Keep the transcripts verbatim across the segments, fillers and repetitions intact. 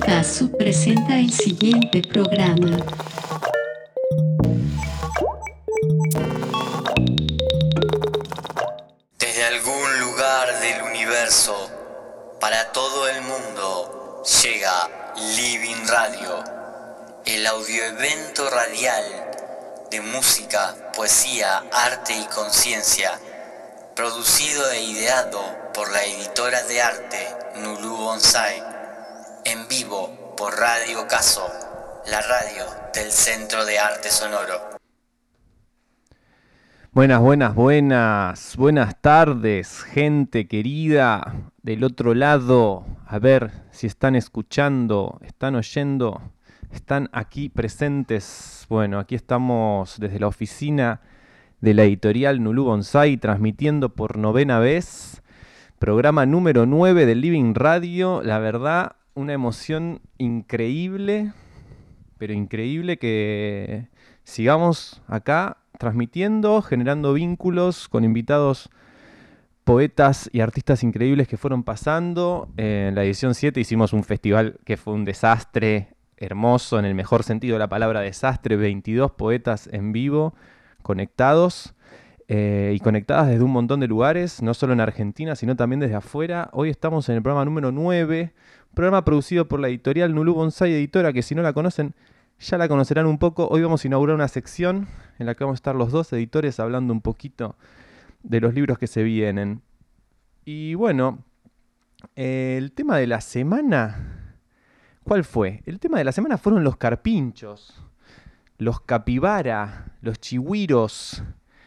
Casu presenta el siguiente programa. Desde algún lugar del universo, para todo el mundo, llega Living Radio, el audioevento radial de música, poesía, arte y conciencia, producido e ideado por la editora de arte Nulú Bonsai, en vivo por Radio Caso, la radio del Centro de Arte Sonoro. Buenas, buenas, buenas, buenas tardes, gente querida del otro lado. A ver si están escuchando, están oyendo, están aquí presentes. Bueno, aquí estamos desde la oficina de la editorial Nulú Bonsai, transmitiendo por novena vez, programa número nueve del Living Radio. La verdad, una emoción increíble, pero increíble que sigamos acá transmitiendo, generando vínculos con invitados, poetas y artistas increíbles que fueron pasando. En la edición siete hicimos un festival que fue un desastre hermoso, en el mejor sentido de la palabra desastre, veintidós poetas en vivo, conectados eh, y conectadas desde un montón de lugares, no solo en Argentina, sino también desde afuera. Hoy estamos en el programa número nueve, programa producido por la editorial Nulú Bonsai Editora, que si no la conocen, ya la conocerán un poco. Hoy vamos a inaugurar una sección en la que vamos a estar los dos editores hablando un poquito de los libros que se vienen. Y bueno, eh, el tema de la semana, ¿cuál fue? El tema de la semana fueron los carpinchos, los capibara, los chihuiros,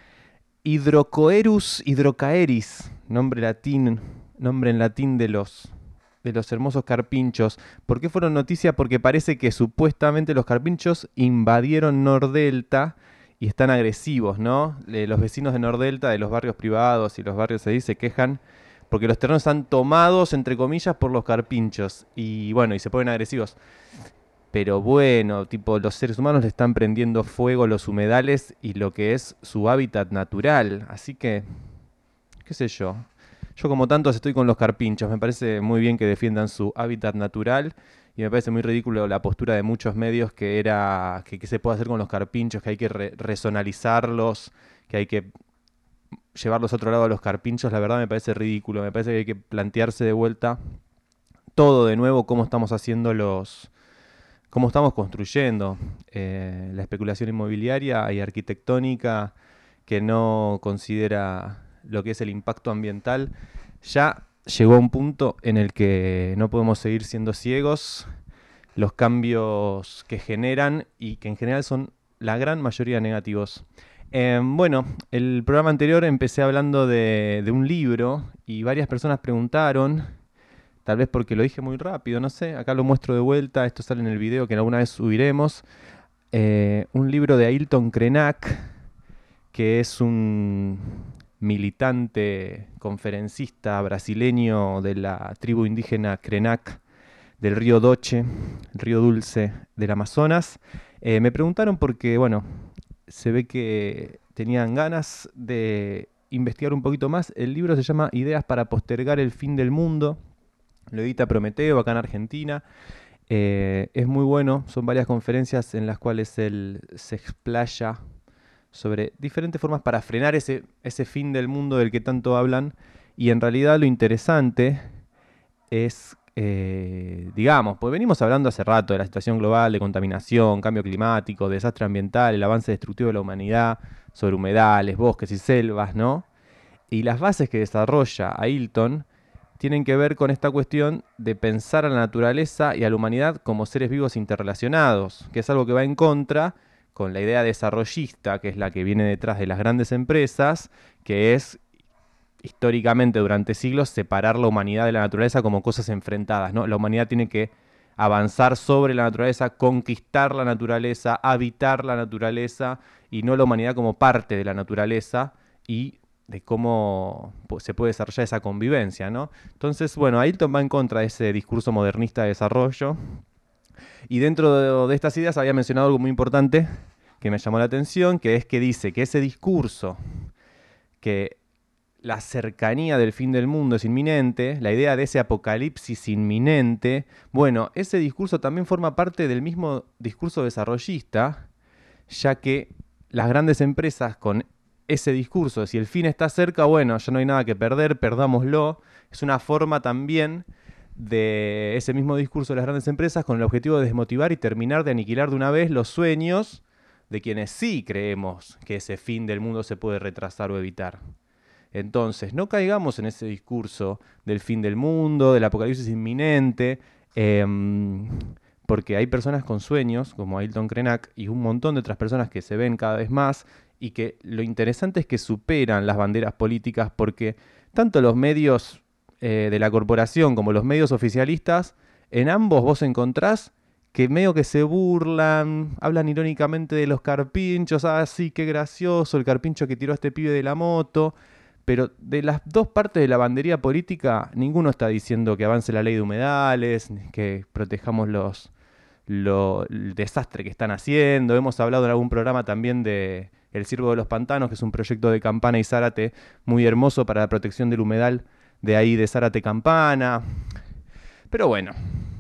Hydrocoerus hydrocaeris, nombre latín, nombre en latín de los... de los hermosos carpinchos. ¿Por qué fueron noticia? Porque parece que supuestamente los carpinchos invadieron Nordelta y están agresivos, ¿no? Eh, los vecinos de Nordelta, de los barrios privados y los barrios ahí, se quejan porque los terrenos están tomados, entre comillas, por los carpinchos. Y bueno, y se ponen agresivos. Pero bueno, tipo, los seres humanos le están prendiendo fuego los humedales y lo que es su hábitat natural. Así que, qué sé yo. Yo como tantos estoy con los carpinchos, me parece muy bien que defiendan su hábitat natural y me parece muy ridículo la postura de muchos medios que era que, que se puede hacer con los carpinchos, que hay que re resonalizarlos, que hay que llevarlos a otro lado a los carpinchos. La verdad me parece ridículo, me parece que hay que plantearse de vuelta todo de nuevo, cómo estamos haciendo los... cómo estamos construyendo eh, la especulación inmobiliaria y arquitectónica que no considera lo que es el impacto ambiental. Ya llegó a un punto en el que no podemos seguir siendo ciegos. Los cambios que generan y que en general son la gran mayoría negativos. Eh, bueno, el programa anterior empecé hablando de, de un libro y varias personas preguntaron, tal vez porque lo dije muy rápido, no sé, acá lo muestro de vuelta, esto sale en el video que alguna vez subiremos, eh, un libro de Ailton Krenak, que es un militante conferencista brasileño de la tribu indígena Krenak del río Doce, el río Dulce del Amazonas. Eh, me preguntaron porque, bueno, se ve que tenían ganas de investigar un poquito más. El libro se llama Ideas para postergar el fin del mundo. Lo edita Prometeo acá en Argentina. Eh, es muy bueno, son varias conferencias en las cuales él se explaya sobre diferentes formas para frenar ese, ese fin del mundo del que tanto hablan. Y en realidad lo interesante es, eh, digamos, pues venimos hablando hace rato de la situación global, de contaminación, cambio climático, desastre ambiental, el avance destructivo de la humanidad, sobre humedales, bosques y selvas, ¿no? Y las bases que desarrolla Ailton tienen que ver con esta cuestión de pensar a la naturaleza y a la humanidad como seres vivos interrelacionados, que es algo que va en contra con la idea desarrollista, que es la que viene detrás de las grandes empresas, que es históricamente durante siglos separar la humanidad de la naturaleza como cosas enfrentadas, ¿no? La humanidad tiene que avanzar sobre la naturaleza, conquistar la naturaleza, habitar la naturaleza, y no la humanidad como parte de la naturaleza y de cómo pues, se puede desarrollar esa convivencia, ¿no? Entonces, bueno, Ailton va en contra de ese discurso modernista de desarrollo. Y dentro de, de estas ideas había mencionado algo muy importante que me llamó la atención, que es que dice que ese discurso que la cercanía del fin del mundo es inminente, la idea de ese apocalipsis inminente, bueno, ese discurso también forma parte del mismo discurso desarrollista, ya que las grandes empresas con ese discurso, si el fin está cerca, bueno, ya no hay nada que perder, perdámoslo, es una forma también de ese mismo discurso de las grandes empresas con el objetivo de desmotivar y terminar de aniquilar de una vez los sueños de quienes sí creemos que ese fin del mundo se puede retrasar o evitar. Entonces, no caigamos en ese discurso del fin del mundo, del apocalipsis inminente, eh, porque hay personas con sueños, como Ailton Krenak, y un montón de otras personas que se ven cada vez más, y que lo interesante es que superan las banderas políticas, porque tanto los medios eh, de la corporación como los medios oficialistas, en ambos vos encontrás que medio que se burlan, hablan irónicamente de los carpinchos, ah, sí, qué gracioso, el carpincho que tiró a este pibe de la moto. Pero de las dos partes de la bandería política, ninguno está diciendo que avance la ley de humedales, que protejamos los, lo, el desastre que están haciendo. Hemos hablado en algún programa también de El Ciervo de los Pantanos, que es un proyecto de Campana y Zárate muy hermoso para la protección del humedal de ahí de Zárate Campana. Pero bueno,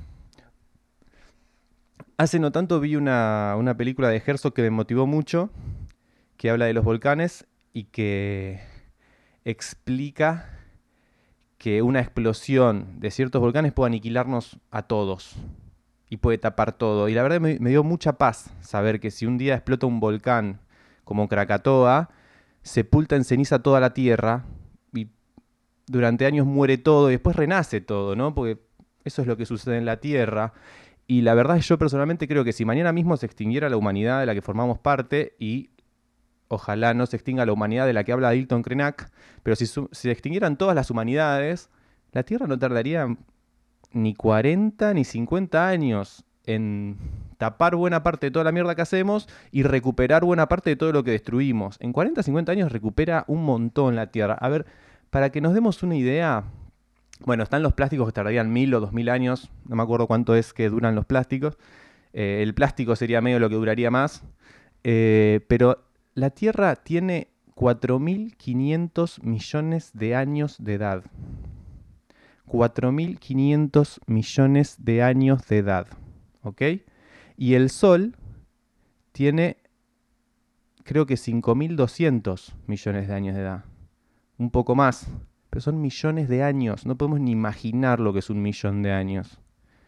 hace no tanto vi una, una película de Herzog que me motivó mucho, que habla de los volcanes y que explica que una explosión de ciertos volcanes puede aniquilarnos a todos y puede tapar todo. Y la verdad me, me dio mucha paz saber que si un día explota un volcán como Krakatoa, sepulta en ceniza toda la tierra y durante años muere todo y después renace todo, ¿no? Porque eso es lo que sucede en la Tierra. Y la verdad es que yo personalmente creo que si mañana mismo se extinguiera la humanidad de la que formamos parte y ojalá no se extinga la humanidad de la que habla Ailton Krenak, pero si, su, si se extinguieran todas las humanidades, la Tierra no tardaría ni cuarenta ni cincuenta años en tapar buena parte de toda la mierda que hacemos y recuperar buena parte de todo lo que destruimos. En cuarenta, cincuenta años recupera un montón la Tierra. A ver, para que nos demos una idea, bueno, están los plásticos que tardarían mil o dos mil años, no me acuerdo cuánto es que duran los plásticos. Eh, el plástico sería medio lo que duraría más, eh, pero la Tierra tiene cuatro mil quinientos millones de años de edad. cuatro mil quinientos millones de años de edad. ¿Ok? Y el Sol tiene, creo que cinco mil doscientos millones de años de edad. Un poco más. Pero son millones de años. No podemos ni imaginar lo que es un millón de años.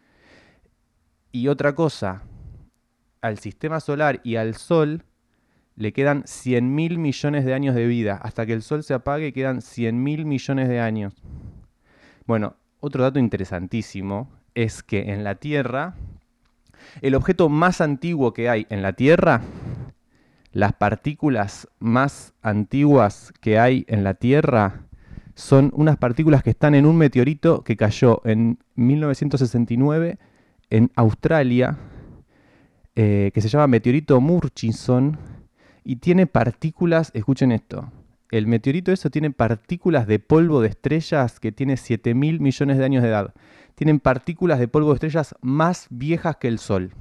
Y otra cosa. Al sistema solar y al Sol le quedan cien mil millones de años de vida. Hasta que el Sol se apague quedan cien mil millones de años. Bueno, otro dato interesantísimo es que en la Tierra, el objeto más antiguo que hay en la Tierra, las partículas más antiguas que hay en la Tierra, son unas partículas que están en un meteorito que cayó en mil novecientos sesenta y nueve en Australia, eh, que se llama meteorito Murchison, y tiene partículas, escuchen esto, el meteorito eso tiene partículas de polvo de estrellas que tiene siete mil millones de años de edad. Tienen partículas de polvo de estrellas más viejas que el Sol.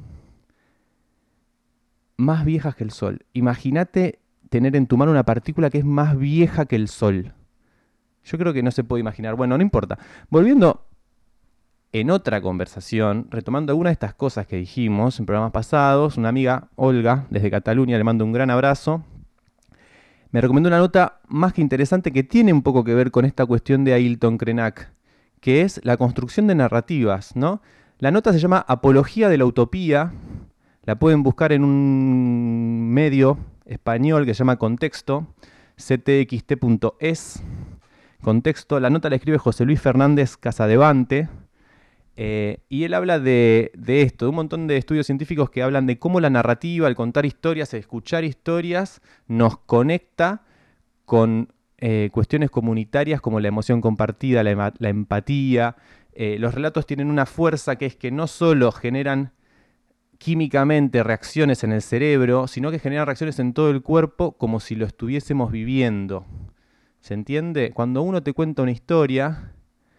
Más viejas que el Sol. Imagínate tener en tu mano una partícula que es más vieja que el Sol. Yo creo que no se puede imaginar. Bueno, no importa. Volviendo en otra conversación, retomando algunas de estas cosas que dijimos en programas pasados, una amiga, Olga, desde Cataluña, le mando un gran abrazo, me recomendó una nota más que interesante que tiene un poco que ver con esta cuestión de Ailton Krenak, que es la construcción de narrativas, ¿no? La nota se llama Apología de la Utopía, la pueden buscar en un medio español que se llama Contexto, c t x t punto es, Contexto. La nota la escribe José Luis Fernández Casadevante, eh, y él habla de, de esto, de un montón de estudios científicos que hablan de cómo la narrativa, el contar historias, el escuchar historias, nos conecta con eh, cuestiones comunitarias como la emoción compartida, la, la empatía. Eh, los relatos tienen una fuerza que es que no solo generan químicamente reacciones en el cerebro, sino que generan reacciones en todo el cuerpo como si lo estuviésemos viviendo. ¿Se entiende? Cuando uno te cuenta una historia,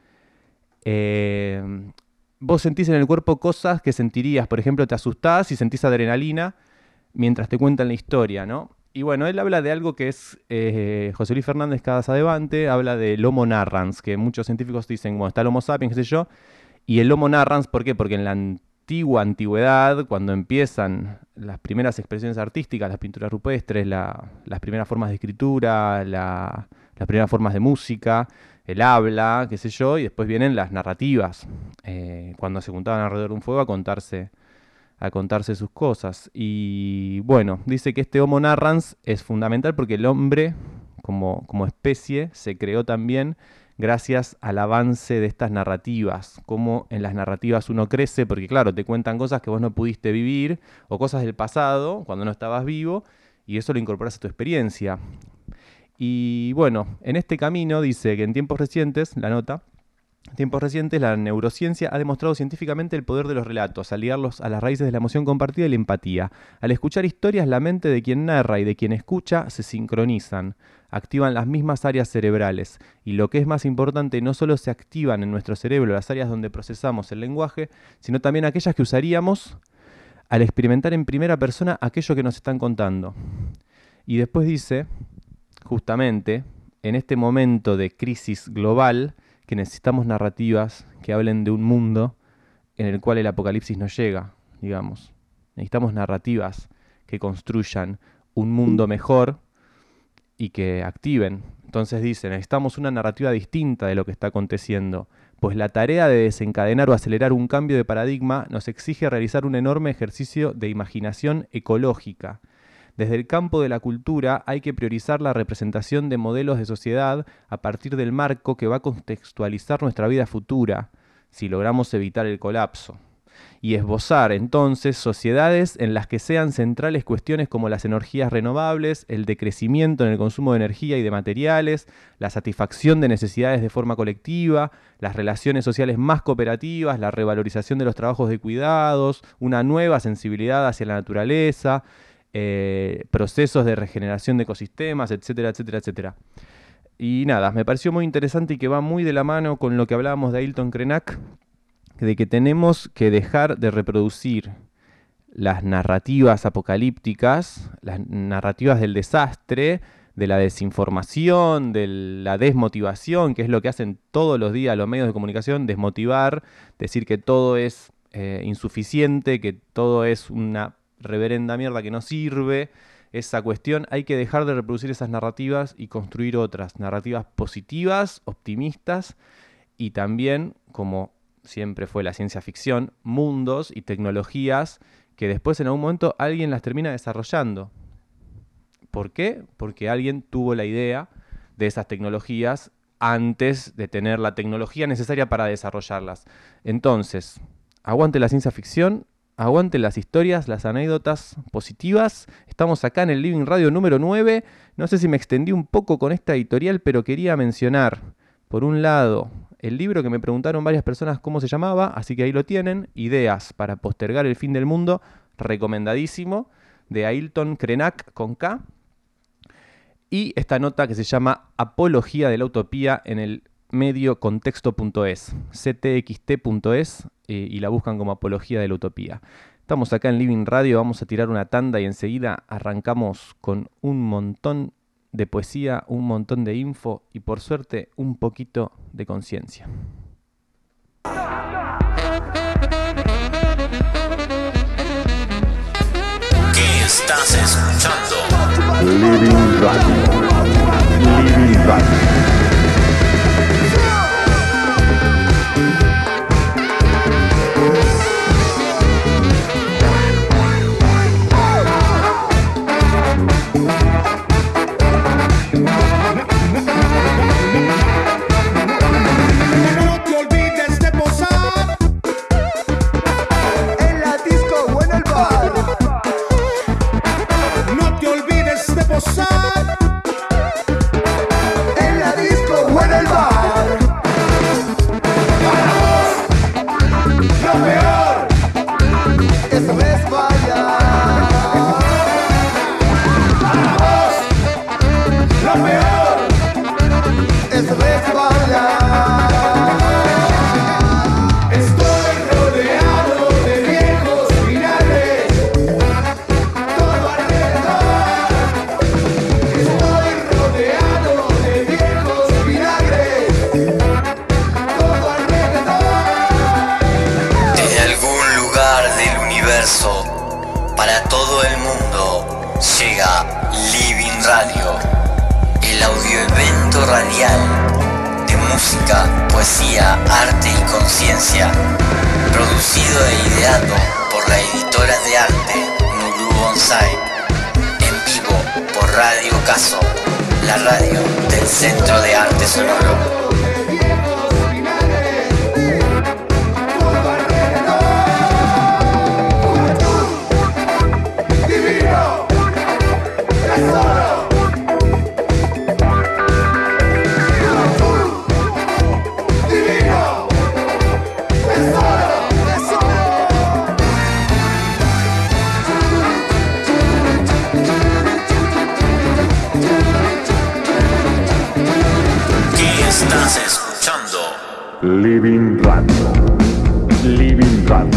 eh, vos sentís en el cuerpo cosas que sentirías. Por ejemplo, te asustás y sentís adrenalina mientras te cuentan la historia, ¿no? Y bueno, él habla de algo que es, eh, José Luis Fernández Casadevante, habla del Homo narrans, que muchos científicos dicen, bueno, está el Homo sapiens, qué sé yo, y el Homo narrans, ¿por qué? Porque en la antigua antigüedad, cuando empiezan las primeras expresiones artísticas, las pinturas rupestres, la, las primeras formas de escritura, la, las primeras formas de música, el habla, qué sé yo, y después vienen las narrativas, eh, cuando se juntaban alrededor de un fuego a contarse a contarse sus cosas. Y bueno, dice que este Homo narrans es fundamental porque el hombre, como, como especie, se creó también gracias al avance de estas narrativas. Como en las narrativas uno crece, porque claro, te cuentan cosas que vos no pudiste vivir, o cosas del pasado, cuando no estabas vivo, y eso lo incorporas a tu experiencia. Y bueno, en este camino dice que en tiempos recientes, la nota, En tiempos recientes, la neurociencia ha demostrado científicamente el poder de los relatos, al ligarlos a las raíces de la emoción compartida y la empatía. Al escuchar historias, la mente de quien narra y de quien escucha se sincronizan, activan las mismas áreas cerebrales, y lo que es más importante, no solo se activan en nuestro cerebro las áreas donde procesamos el lenguaje, sino también aquellas que usaríamos al experimentar en primera persona aquello que nos están contando. Y después dice, justamente, en este momento de crisis global, que necesitamos narrativas que hablen de un mundo en el cual el apocalipsis no llega, digamos. Necesitamos narrativas que construyan un mundo mejor y que activen. Entonces dice, necesitamos una narrativa distinta de lo que está aconteciendo, pues la tarea de desencadenar o acelerar un cambio de paradigma nos exige realizar un enorme ejercicio de imaginación ecológica. Desde el campo de la cultura hay que priorizar la representación de modelos de sociedad a partir del marco que va a contextualizar nuestra vida futura, si logramos evitar el colapso. Y esbozar entonces sociedades en las que sean centrales cuestiones como las energías renovables, el decrecimiento en el consumo de energía y de materiales, la satisfacción de necesidades de forma colectiva, las relaciones sociales más cooperativas, la revalorización de los trabajos de cuidados, una nueva sensibilidad hacia la naturaleza, Eh, procesos de regeneración de ecosistemas, etcétera, etcétera, etcétera. Y nada, me pareció muy interesante y que va muy de la mano con lo que hablábamos de Ailton Krenak, de que tenemos que dejar de reproducir las narrativas apocalípticas, las narrativas del desastre, de la desinformación, de la desmotivación, que es lo que hacen todos los días los medios de comunicación, desmotivar, decir que todo es eh, insuficiente, que todo es una reverenda mierda que no sirve. Esa cuestión, hay que dejar de reproducir esas narrativas y construir otras, narrativas positivas, optimistas, y también, como siempre fue la ciencia ficción, mundos y tecnologías que después en algún momento alguien las termina desarrollando. ¿Por qué? Porque alguien tuvo la idea de esas tecnologías antes de tener la tecnología necesaria para desarrollarlas. Entonces, aguante la ciencia ficción, aguante las historias, las anécdotas positivas. Estamos acá en el Living Radio número nueve. No sé si me extendí un poco con esta editorial, pero quería mencionar, por un lado, el libro que me preguntaron varias personas cómo se llamaba, así que ahí lo tienen, Ideas para postergar el fin del mundo, recomendadísimo, de Ailton Krenak con K. Y esta nota que se llama Apología de la Utopía en el medio contexto punto es, c t x t punto es, eh, y la buscan como Apología de la Utopía. Estamos acá en Living Radio, vamos a tirar una tanda y enseguida arrancamos con un montón de poesía, un montón de info y por suerte un poquito de conciencia. ¿Qué estás escuchando? Living Radio. Living Radio. En la disco música, poesía, arte y conciencia. Producido e ideado por la editora de arte Nuru Bonsai. En vivo por Radio Caso, la radio del Centro de Arte Sonoro. Estás escuchando Living Radio. Living Radio.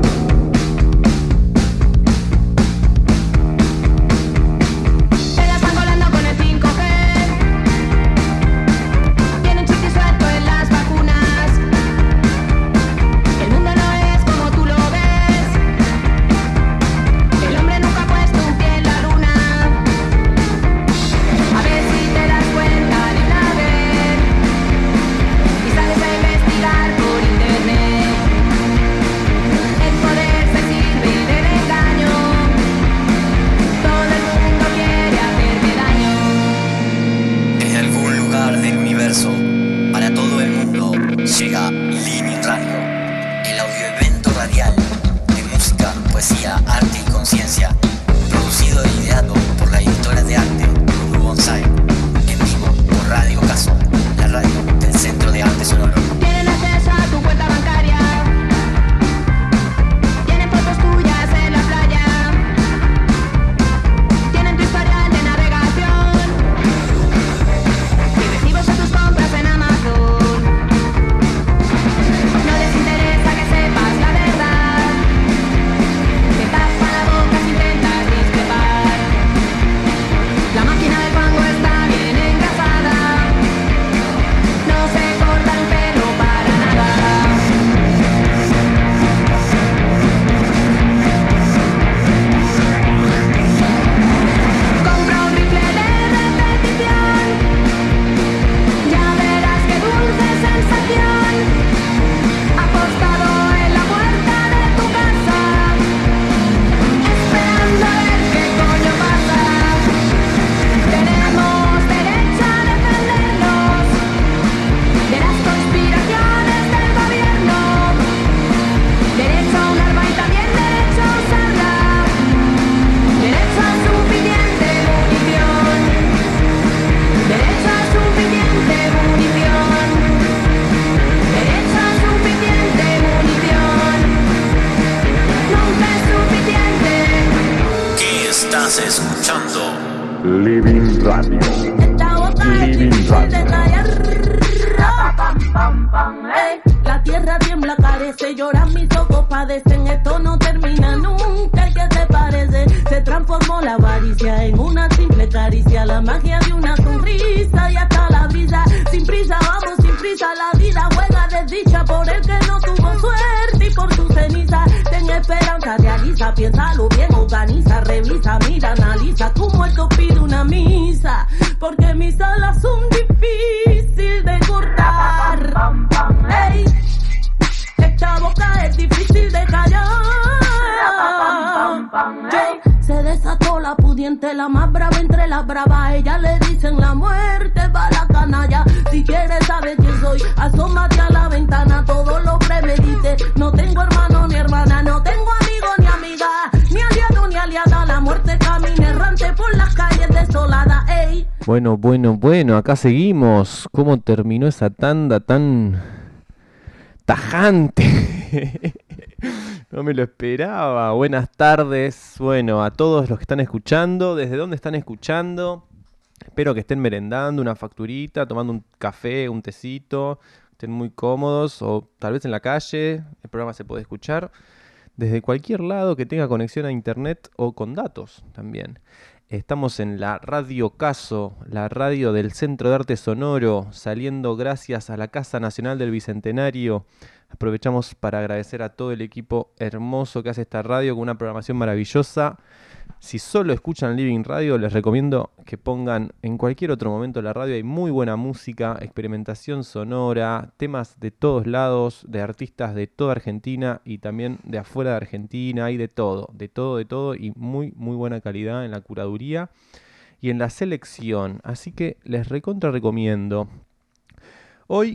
Llega Living Radio, el audioevento radial de música, poesía, arte y conciencia, producido e ideado por la editora de arte Nuru Bonsai, en vivo por Radio Caso, la radio del Centro de Arte Sonoro. Tienen acceso a tu cuenta bancaria, tienen fotos tuyas en la playa, tienen tu historial de navegación y recibos de tus compras en Amazon. No les interesa que sepas la verdad, te tapan la boca si intentas discrepar. La máquina del fango está bien engrasada, no se corta el pelo para nada. Compra un rifle de repetición, ya verás qué dulce sensación. Apostado en la puerta de tu casa, esperando a ver qué coño pasa. Tenemos derecho a defendernos de las conspiraciones del gobierno, derecho a un arma y también derecho a usarla, derecho a suficiente munición, derecho a suficiente munición, derecho a suficiente munición, nunca es suficiente. ¿Qué estás escuchando? Living Radio. Esta boca es Living difícil de Radio. callar. Pam, pam, pam, ey. La tierra tiembla, carece, lloran mis ojos, padecen. Esto no termina nunca, ¿y qué te parece? Se transformó la avaricia en una simple caricia, la magia de una sonrisa y hasta la brisa. Sin prisa, vamos sin prisa, la vida juega desdicha por el que no tuvo suerte y por su ceniza. Ten esperanza, realiza, piénsalo bien, organiza, revisa, mira, analiza. Tu muerto pide una misa, porque mis alas son difíciles de cortar. Ey, esta boca es difícil de callar. Yo, se desató la pudiente, la más brava entre las bravas. Ella le dicen la muerte va la canalla. Si quieres saber quién soy, asómate a la ventana. Todo lo premedite, no tengo hermano ni hermana, no tengo amigo ni amiga, ni aliado ni aliada. La muerte camina errante por las calles desoladas. Ey. Bueno, bueno, bueno, acá seguimos. ¿Cómo terminó esa tanda tan tajante? No me lo esperaba. Buenas tardes, bueno, a todos los que están escuchando. ¿Desde dónde están escuchando? Espero que estén merendando una facturita, tomando un café, un tecito, estén muy cómodos o tal vez en la calle. El programa se puede escuchar desde cualquier lado que tenga conexión a internet o con datos también. Estamos en la Radio Caso, la radio del Centro de Arte Sonoro, saliendo gracias a la Casa Nacional del Bicentenario, Aprovechamos para agradecer a todo el equipo hermoso que hace esta radio con una programación maravillosa. Si solo escuchan Living Radio, les recomiendo que pongan en cualquier otro momento la radio. Hay muy buena música, experimentación sonora, temas de todos lados, de artistas de toda Argentina y también de afuera de Argentina. Hay de todo, de todo, de todo y muy, muy buena calidad en la curaduría y en la selección. Así que les recontra recomiendo. Hoy,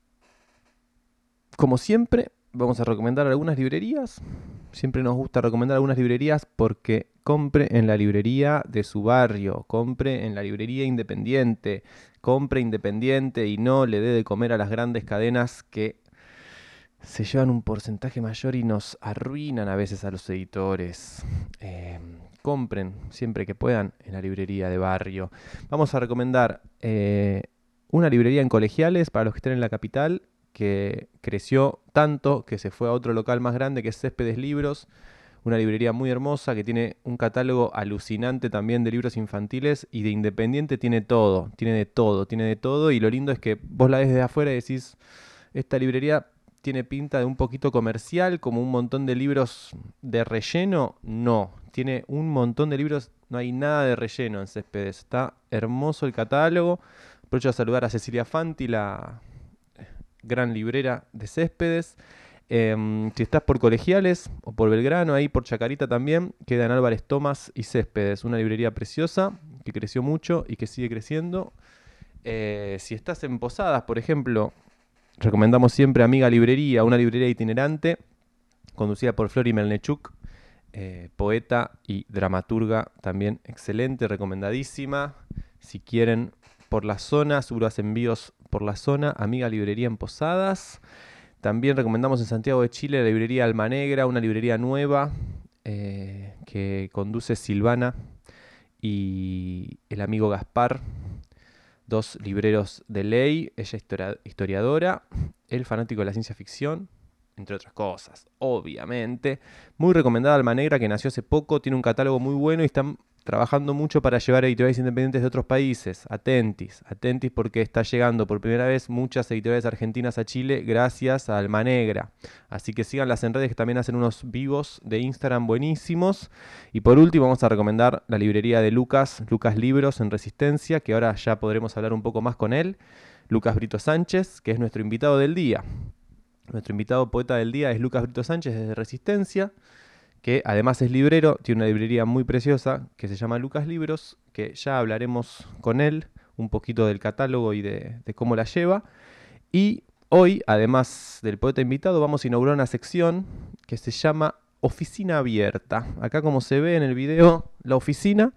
como siempre, vamos a recomendar algunas librerías. Siempre nos gusta recomendar algunas librerías porque compre en la librería de su barrio, compre en la librería independiente, compre independiente y no le dé de comer a las grandes cadenas que se llevan un porcentaje mayor y nos arruinan a veces a los editores. Eh, compren siempre que puedan en la librería de barrio. Vamos a recomendar eh, una librería en Colegiales para los que estén en la capital, que creció tanto que se fue a otro local más grande que es Céspedes Libros, una librería muy hermosa que tiene un catálogo alucinante también de libros infantiles y de independiente tiene todo, tiene de todo, tiene de todo y lo lindo es que vos la ves desde afuera y decís, esta librería tiene pinta de un poquito comercial, como un montón de libros de relleno, no, tiene un montón de libros, no hay nada de relleno en Céspedes, está hermoso el catálogo. Aprovecho a saludar a Cecilia Fanti, la gran librera de Céspedes. Eh, si estás por Colegiales o por Belgrano, ahí por Chacarita también, quedan Álvarez Thomas y Céspedes, una librería preciosa que creció mucho y que sigue creciendo. Eh, si estás en Posadas, por ejemplo, recomendamos siempre Amiga Librería, una librería itinerante conducida por Flori Melnechuk, eh, poeta y dramaturga también excelente, recomendadísima. Si quieren por la zona, seguro hacen envíos por la zona, Amiga Librería en Posadas. También recomendamos en Santiago de Chile la librería Alma Negra, una librería nueva eh, que conduce Silvana y el amigo Gaspar, dos libreros de ley, ella historia, historiadora, él fanático de la ciencia ficción, entre otras cosas, obviamente. Muy recomendada Alma Negra, que nació hace poco, tiene un catálogo muy bueno y están trabajando mucho para llevar editoriales independientes de otros países. Atentis, atentis porque está llegando por primera vez muchas editoriales argentinas a Chile gracias a Alma Negra. Así que síganlas en redes que también hacen unos vivos de Instagram buenísimos. Y por último vamos a recomendar la librería de Lucas, Lucas Libros en Resistencia, que ahora ya podremos hablar un poco más con él. Lucas Brito Sánchez, que es nuestro invitado del día. Nuestro invitado poeta del día es Lucas Brito Sánchez desde Resistencia, que además es librero, tiene una librería muy preciosa que se llama Lucas Libros, que ya hablaremos con él un poquito del catálogo y de, de cómo la lleva. Y hoy, además del poeta invitado, vamos a inaugurar una sección que se llama Oficina Abierta. Acá como se ve en el video, la oficina,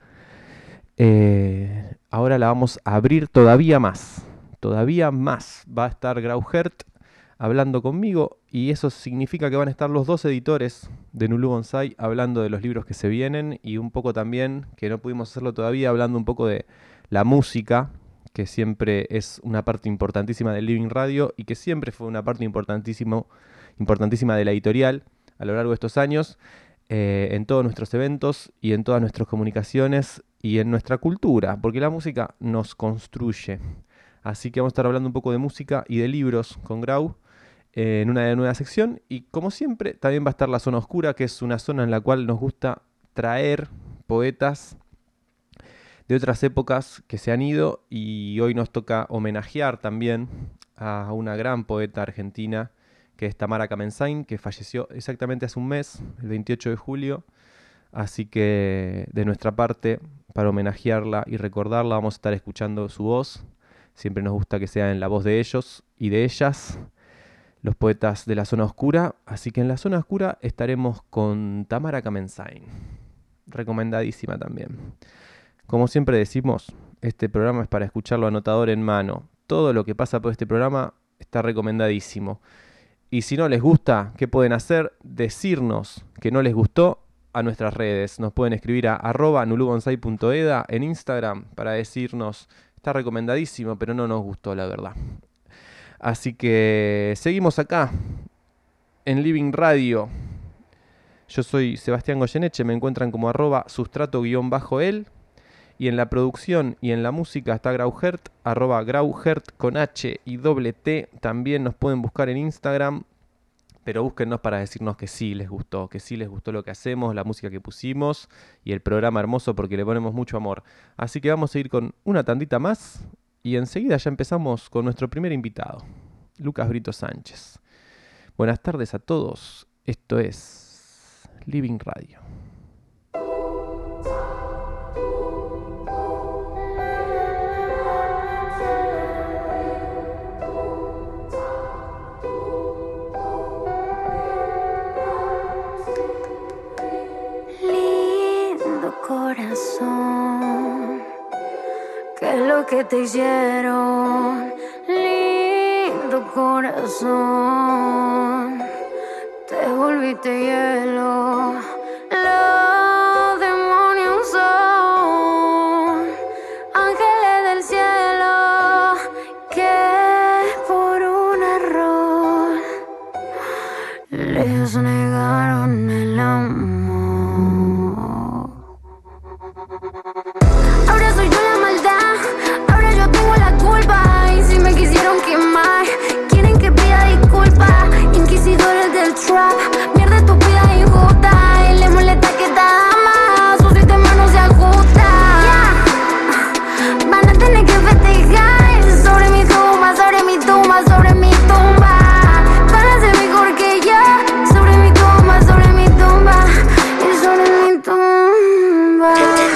eh, ahora la vamos a abrir todavía más, todavía más. Va a estar Grauhert hablando conmigo y eso significa que van a estar los dos editores de Nulú Bonsai hablando de los libros que se vienen y un poco también, que no pudimos hacerlo todavía, hablando un poco de la música, que siempre es una parte importantísima del Living Radio y que siempre fue una parte importantísimo, importantísima de la editorial a lo largo de estos años, eh, en todos nuestros eventos y en todas nuestras comunicaciones y en nuestra cultura, porque la música nos construye. Así que vamos a estar hablando un poco de música y de libros con Grau en una nueva sección y como siempre también va a estar la zona oscura, que es una zona en la cual nos gusta traer poetas de otras épocas que se han ido y hoy nos toca homenajear también a una gran poeta argentina que es Tamara Kamensain, que falleció exactamente hace un mes, el veintiocho de julio, así que de nuestra parte, para homenajearla y recordarla, vamos a estar escuchando su voz. Siempre nos gusta que sea en la voz de ellos y de ellas, los poetas de la zona oscura. Así que en la zona oscura estaremos con Tamara Kamensain. Recomendadísima también. Como siempre decimos, este programa es para escucharlo anotador en mano. Todo lo que pasa por este programa está recomendadísimo. Y si no les gusta, ¿qué pueden hacer? Decirnos que no les gustó a nuestras redes. Nos pueden escribir a arroba nulubonsai punto eda en Instagram para decirnos está recomendadísimo, pero no nos gustó, la verdad. Así que seguimos acá, en Living Radio. Yo soy Sebastián Goyeneche, me encuentran como arroba sustrato-el. Y en la producción y en la música está Grauhert, arroba Grauhert con H y doble T. También nos pueden buscar en Instagram. pero búsquennos para decirnos que sí les gustó, que sí les gustó lo que hacemos, la música que pusimos y el programa hermoso porque le ponemos mucho amor. Así que vamos a ir con una tandita más y enseguida ya empezamos con nuestro primer invitado, Lucas Brito Sánchez. Buenas tardes a todos, esto es Living Radio. Corazón, ¿qué es lo que te hicieron? Lindo corazón, te volviste hielo. Los demonios son ángeles del cielo que por un error les negaron el amor. Ahora soy yo la maldad, ahora yo tengo la culpa. Y si me quisieron quemar, quieren que pida disculpas. Inquisidores del trap, mierda estúpida y injusta. Y le molesta que te ama, su sistema no se ajusta. Yeah. Van a tener que festejar sobre mi tumba, sobre mi tumba, sobre mi tumba. Van a ser mejor que yo, sobre mi tumba, sobre mi tumba y sobre mi tumba.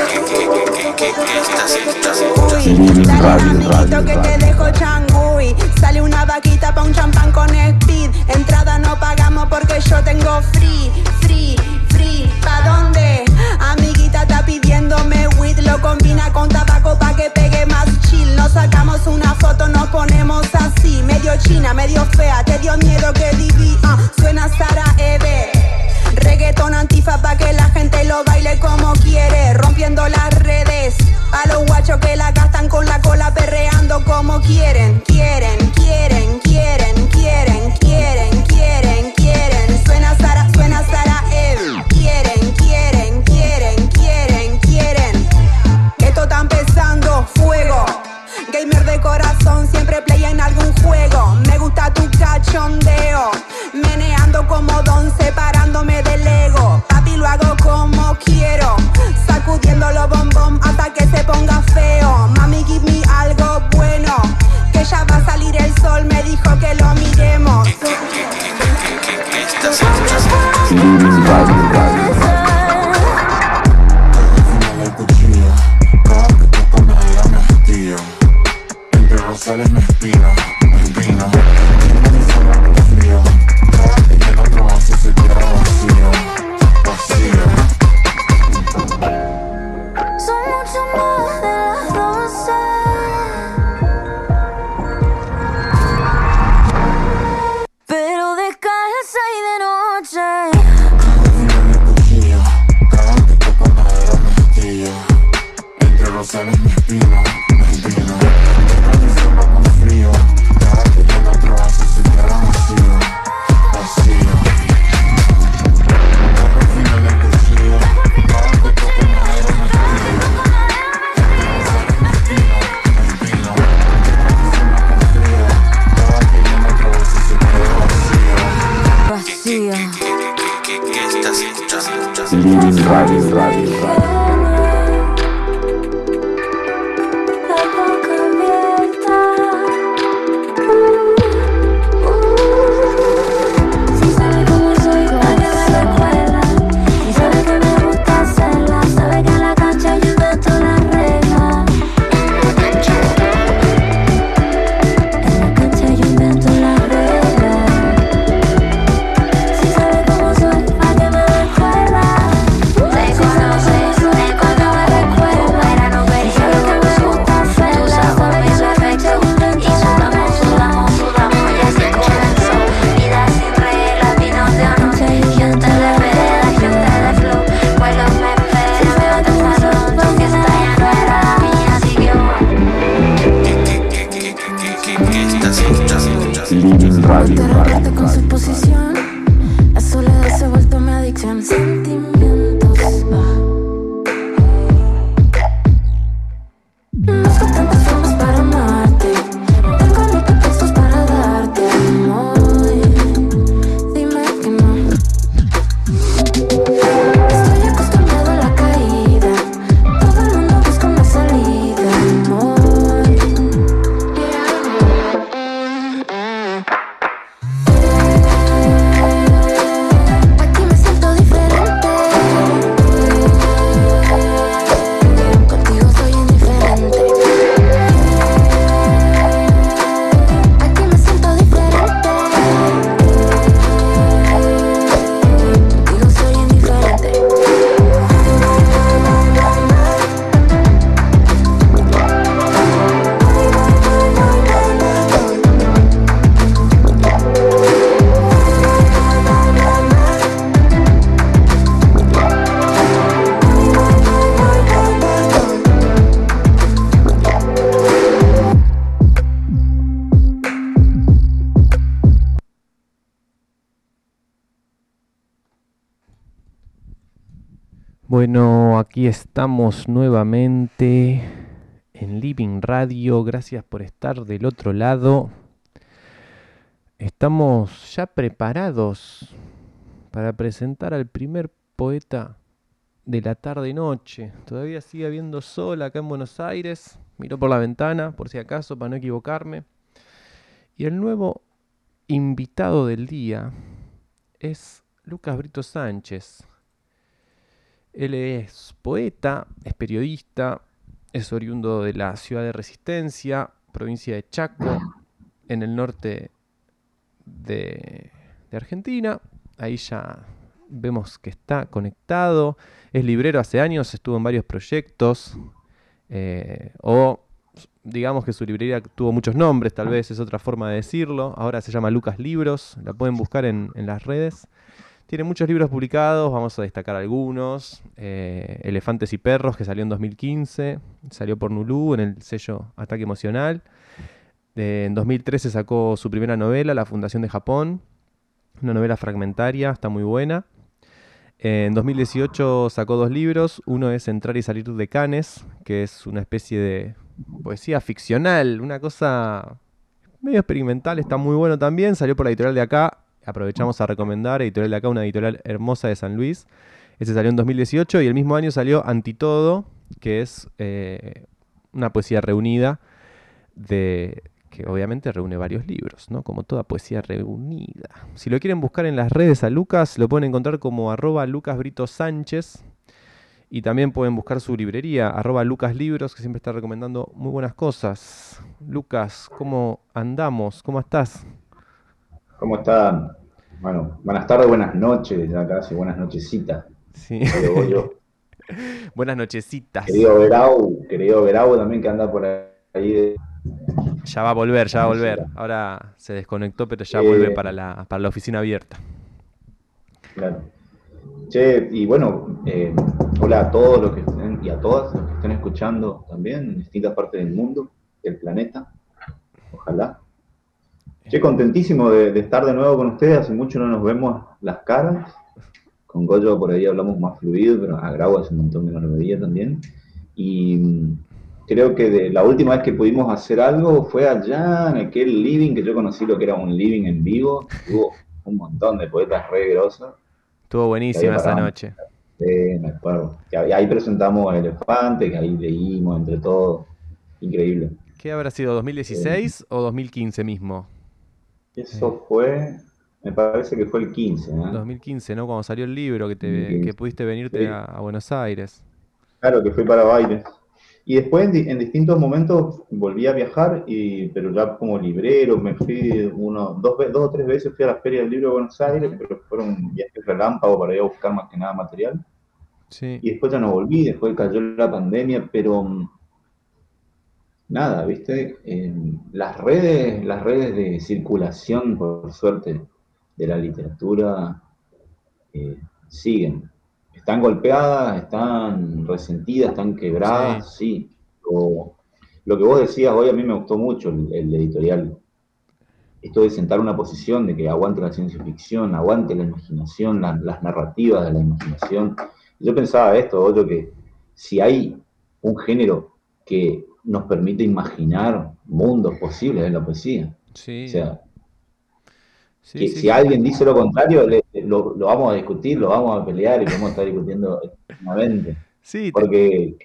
Uy, dale amiguito que te dejo changui. Sale una vaquita pa' un champán con speed. Entrada no pagamos porque yo tengo free, free, free. ¿Pa' dónde? Amiguita está pidiéndome weed. Lo combina con tabaco pa' que pegue más chill. Nos sacamos una foto, nos ponemos así. Medio china, medio fea, te dio miedo que divi. Uh, suena Sara Eve. Reggaetón antifa pa' que la gente lo baile como quiere, rompiendo las redes. A los guachos que la gastan con la cola perreando como quieren. Quieren, quieren, quieren, quieren, quieren, quieren, quieren. Suena Sara, suena Sara Eve. Quieren, quieren, quieren, quieren, quieren. Esto está empezando, fuego. Gamer de corazón, siempre play en algún juego. Me gusta tu cachondeo, meneando como don, separándome del ego. Papi, lo hago como quiero, sacudiendo los bombom hasta que se ponga feo. Mami, give me algo bueno, que ya va a salir el sol, me dijo que lo miremos. Rosales me espina, me espina. Me sola con frío. Y el otro vaso se queda vacío, vacío. Son mucho más de las doce. Pero descalza y de noche. Cada final de cuchillo, cada que toco madera me astilla. Entre rosales me espina, me espina. Frío, cada que el otro vaso se queda vacío, vacío. Cada final de cuchillo, cada que toco madera me astilla. Me espina, me espina. Frío, cada que el otro vaso se queda vacío, Vacío. ¿Qué estás escuchando? Living Radio, Radio, Radio. La boca abierta. Si sabe cómo soy, a que me recuerda. Y sabe que me gusta hacerla. Sabe que en la cancha yo invento las reglas. En la cancha yo invento las reglas. Si sabe cómo soy, a que me recuerda. Se conoce, de cuando me recuerda. Era no ver, y sabe que me gusta hacerla. Sabe que en la cancha yo invento las reglas. Y sudamos, sudamos, y así comenzó. Vida sin reglas, vino de honor. Gente de vereda, gente de flow. Vuelos me esperan, veo tu salón. Porque esta ya no era la mía, siguió. ¿Qué estás escuchando? Living Radio, Te Radio, retrato con su Radio. posición. La soledad se ha vuelto mi adicción. Sentimientos. Busco tantas formas para amarte. Tengo mil pretextos para darte amor. Dime Bueno, aquí estamos nuevamente en Living Radio. Gracias por estar del otro lado. Estamos ya preparados para presentar al primer poeta de la tarde-noche. Todavía sigue habiendo sol acá en Buenos Aires. Miro por la ventana, por si acaso, para no equivocarme. Y el nuevo invitado del día es Lucas Brito Sánchez. Él es poeta, es periodista, es oriundo de la ciudad de Resistencia, provincia de Chaco, en el norte de, de Argentina. Ahí ya vemos que está conectado. Es librero hace años, estuvo en varios proyectos. Eh, o digamos que su librería tuvo muchos nombres, tal vez es otra forma de decirlo. Ahora se llama Lucas Libros, la pueden buscar en, en las redes. Tiene muchos libros publicados, vamos a destacar algunos. Eh, Elefantes y Perros, que salió en dos mil quince, salió por Nulú en el sello Ataque Emocional. Eh, en dos mil trece sacó su primera novela, La Fundación de Japón, una novela fragmentaria, está muy buena. Eh, en dos mil dieciocho sacó dos libros, uno es Entrar y Salir de Canes, que es una especie de poesía ficcional, una cosa medio experimental, está muy bueno también, salió por la editorial de acá. Aprovechamos a recomendar, editorial de acá, una editorial hermosa de San Luis. Ese salió en dos mil dieciocho y el mismo año salió Antitodo, que es eh, una poesía reunida, de que obviamente reúne varios libros, ¿no? Como toda poesía reunida. Si lo quieren buscar en las redes a Lucas, lo pueden encontrar como arroba Lucas Brito Sánchez. Y también pueden buscar su librería, arroba Lucas Libros, que siempre está recomendando muy buenas cosas. Lucas, ¿cómo andamos? ¿Cómo estás? ¿Cómo están? Bueno, buenas tardes, buenas noches, ya casi buenas nochecitas. Sí. Yo. Buenas nochecitas. Querido Verau, querido Verau también que anda por ahí. De... Ya va a volver, ya va a volver. Ahora se desconectó, pero ya eh, vuelve para la, para la oficina abierta. Claro. Che, y bueno, eh, hola a todos los que estén y a todas los que estén escuchando también en distintas partes del mundo, del planeta. Ojalá. Che, contentísimo de, de estar de nuevo con ustedes. Hace mucho no nos vemos las caras. Con Goyo por ahí hablamos más fluido, pero a Grau hace un montón que no lo veía también. Y creo que de, la última vez que pudimos hacer algo fue allá en aquel living, que yo conocí lo que era un living en vivo. Hubo un montón de poetas re grosos. Estuvo buenísima esa noche. Sí, me acuerdo. Y ahí presentamos a Elefante, que ahí leímos entre todos. Increíble. ¿Qué habrá sido, dos mil dieciséis eh, o dos mil quince mismo? Eso eh. fue, me parece que fue el quince, ¿eh? dos mil quince, ¿no? Cuando salió el libro, que, te, que pudiste venirte sí. a, a Buenos Aires. Claro, que fui para Baires. Y después, en, en distintos momentos, volví a viajar, y, pero ya como librero, me fui uno, dos, dos o tres veces fui a la Feria del Libro de Buenos Aires, uh-huh. pero fueron viajes relámpago para ir a buscar más que nada material. Sí. Y después ya no volví, después cayó la pandemia, pero... Nada, ¿viste? Eh, las redes, las redes de circulación, por suerte, de la literatura eh, siguen. Están golpeadas, están resentidas, están quebradas, sí. sí. O, lo que vos decías hoy a mí me gustó mucho, el, el editorial. Esto de sentar una posición de que aguante la ciencia ficción, aguante la imaginación, la, las narrativas de la imaginación. Yo pensaba esto, otro, que si hay un género que nos permite imaginar mundos posibles en la poesía. Sí. O sea, sí, que sí, si sí. alguien dice lo contrario, le, lo, lo vamos a discutir, lo vamos a pelear y lo vamos a estar discutiendo eternamente. Sí, porque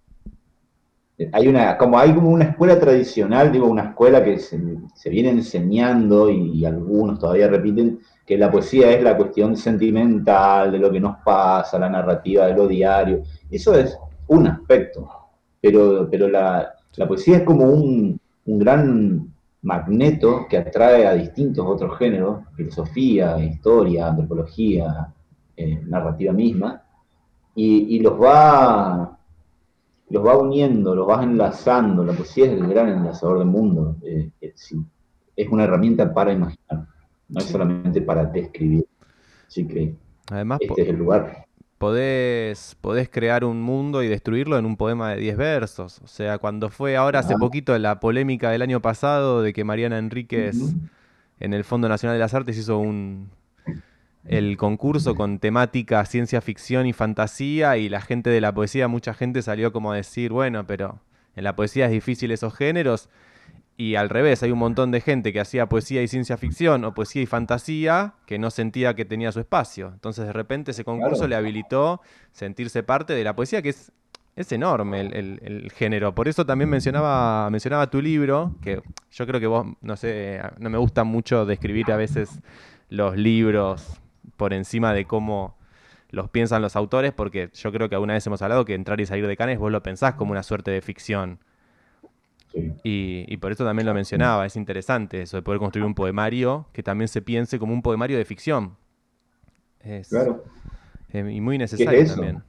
hay una, como hay como una escuela tradicional, digo, una escuela que se, se viene enseñando y, y algunos todavía repiten que la poesía es la cuestión sentimental de lo que nos pasa, la narrativa de lo diario. Eso es un aspecto. Pero, pero la, la poesía es como un, un gran magneto que atrae a distintos otros géneros, filosofía, historia, antropología, eh, narrativa misma, y, y los va los va uniendo, los va enlazando. La poesía es el gran enlazador del mundo. Eh, eh, sí. Es una herramienta para imaginar, no es solamente para describir. Así que además, este es el lugar. Podés, podés crear un mundo y destruirlo en un poema de diez versos. O sea, cuando fue ahora hace poquito la polémica del año pasado de que Mariana Enríquez uh-huh. en el Fondo Nacional de las Artes hizo un el concurso con temática ciencia ficción y fantasía, y la gente de la poesía, mucha gente salió como a decir, bueno, pero en la poesía es difícil esos géneros, y al revés, hay un montón de gente que hacía poesía y ciencia ficción o poesía y fantasía que no sentía que tenía su espacio. Entonces de repente ese concurso Claro. le habilitó sentirse parte de la poesía, que es, es enorme el, el- el género. Por eso también mencionaba, mencionaba tu libro, que yo creo que vos, no sé, no me gusta mucho describir a veces los libros por encima de cómo los piensan los autores, porque yo creo que alguna vez hemos hablado que Entrar y salir de Cannes vos lo pensás como una suerte de ficción. Sí. Y, y por eso también lo mencionaba, es interesante eso de poder construir un poemario que también se piense como un poemario de ficción. Es, Claro. eh, y muy ¿Qué es necesario eso? también.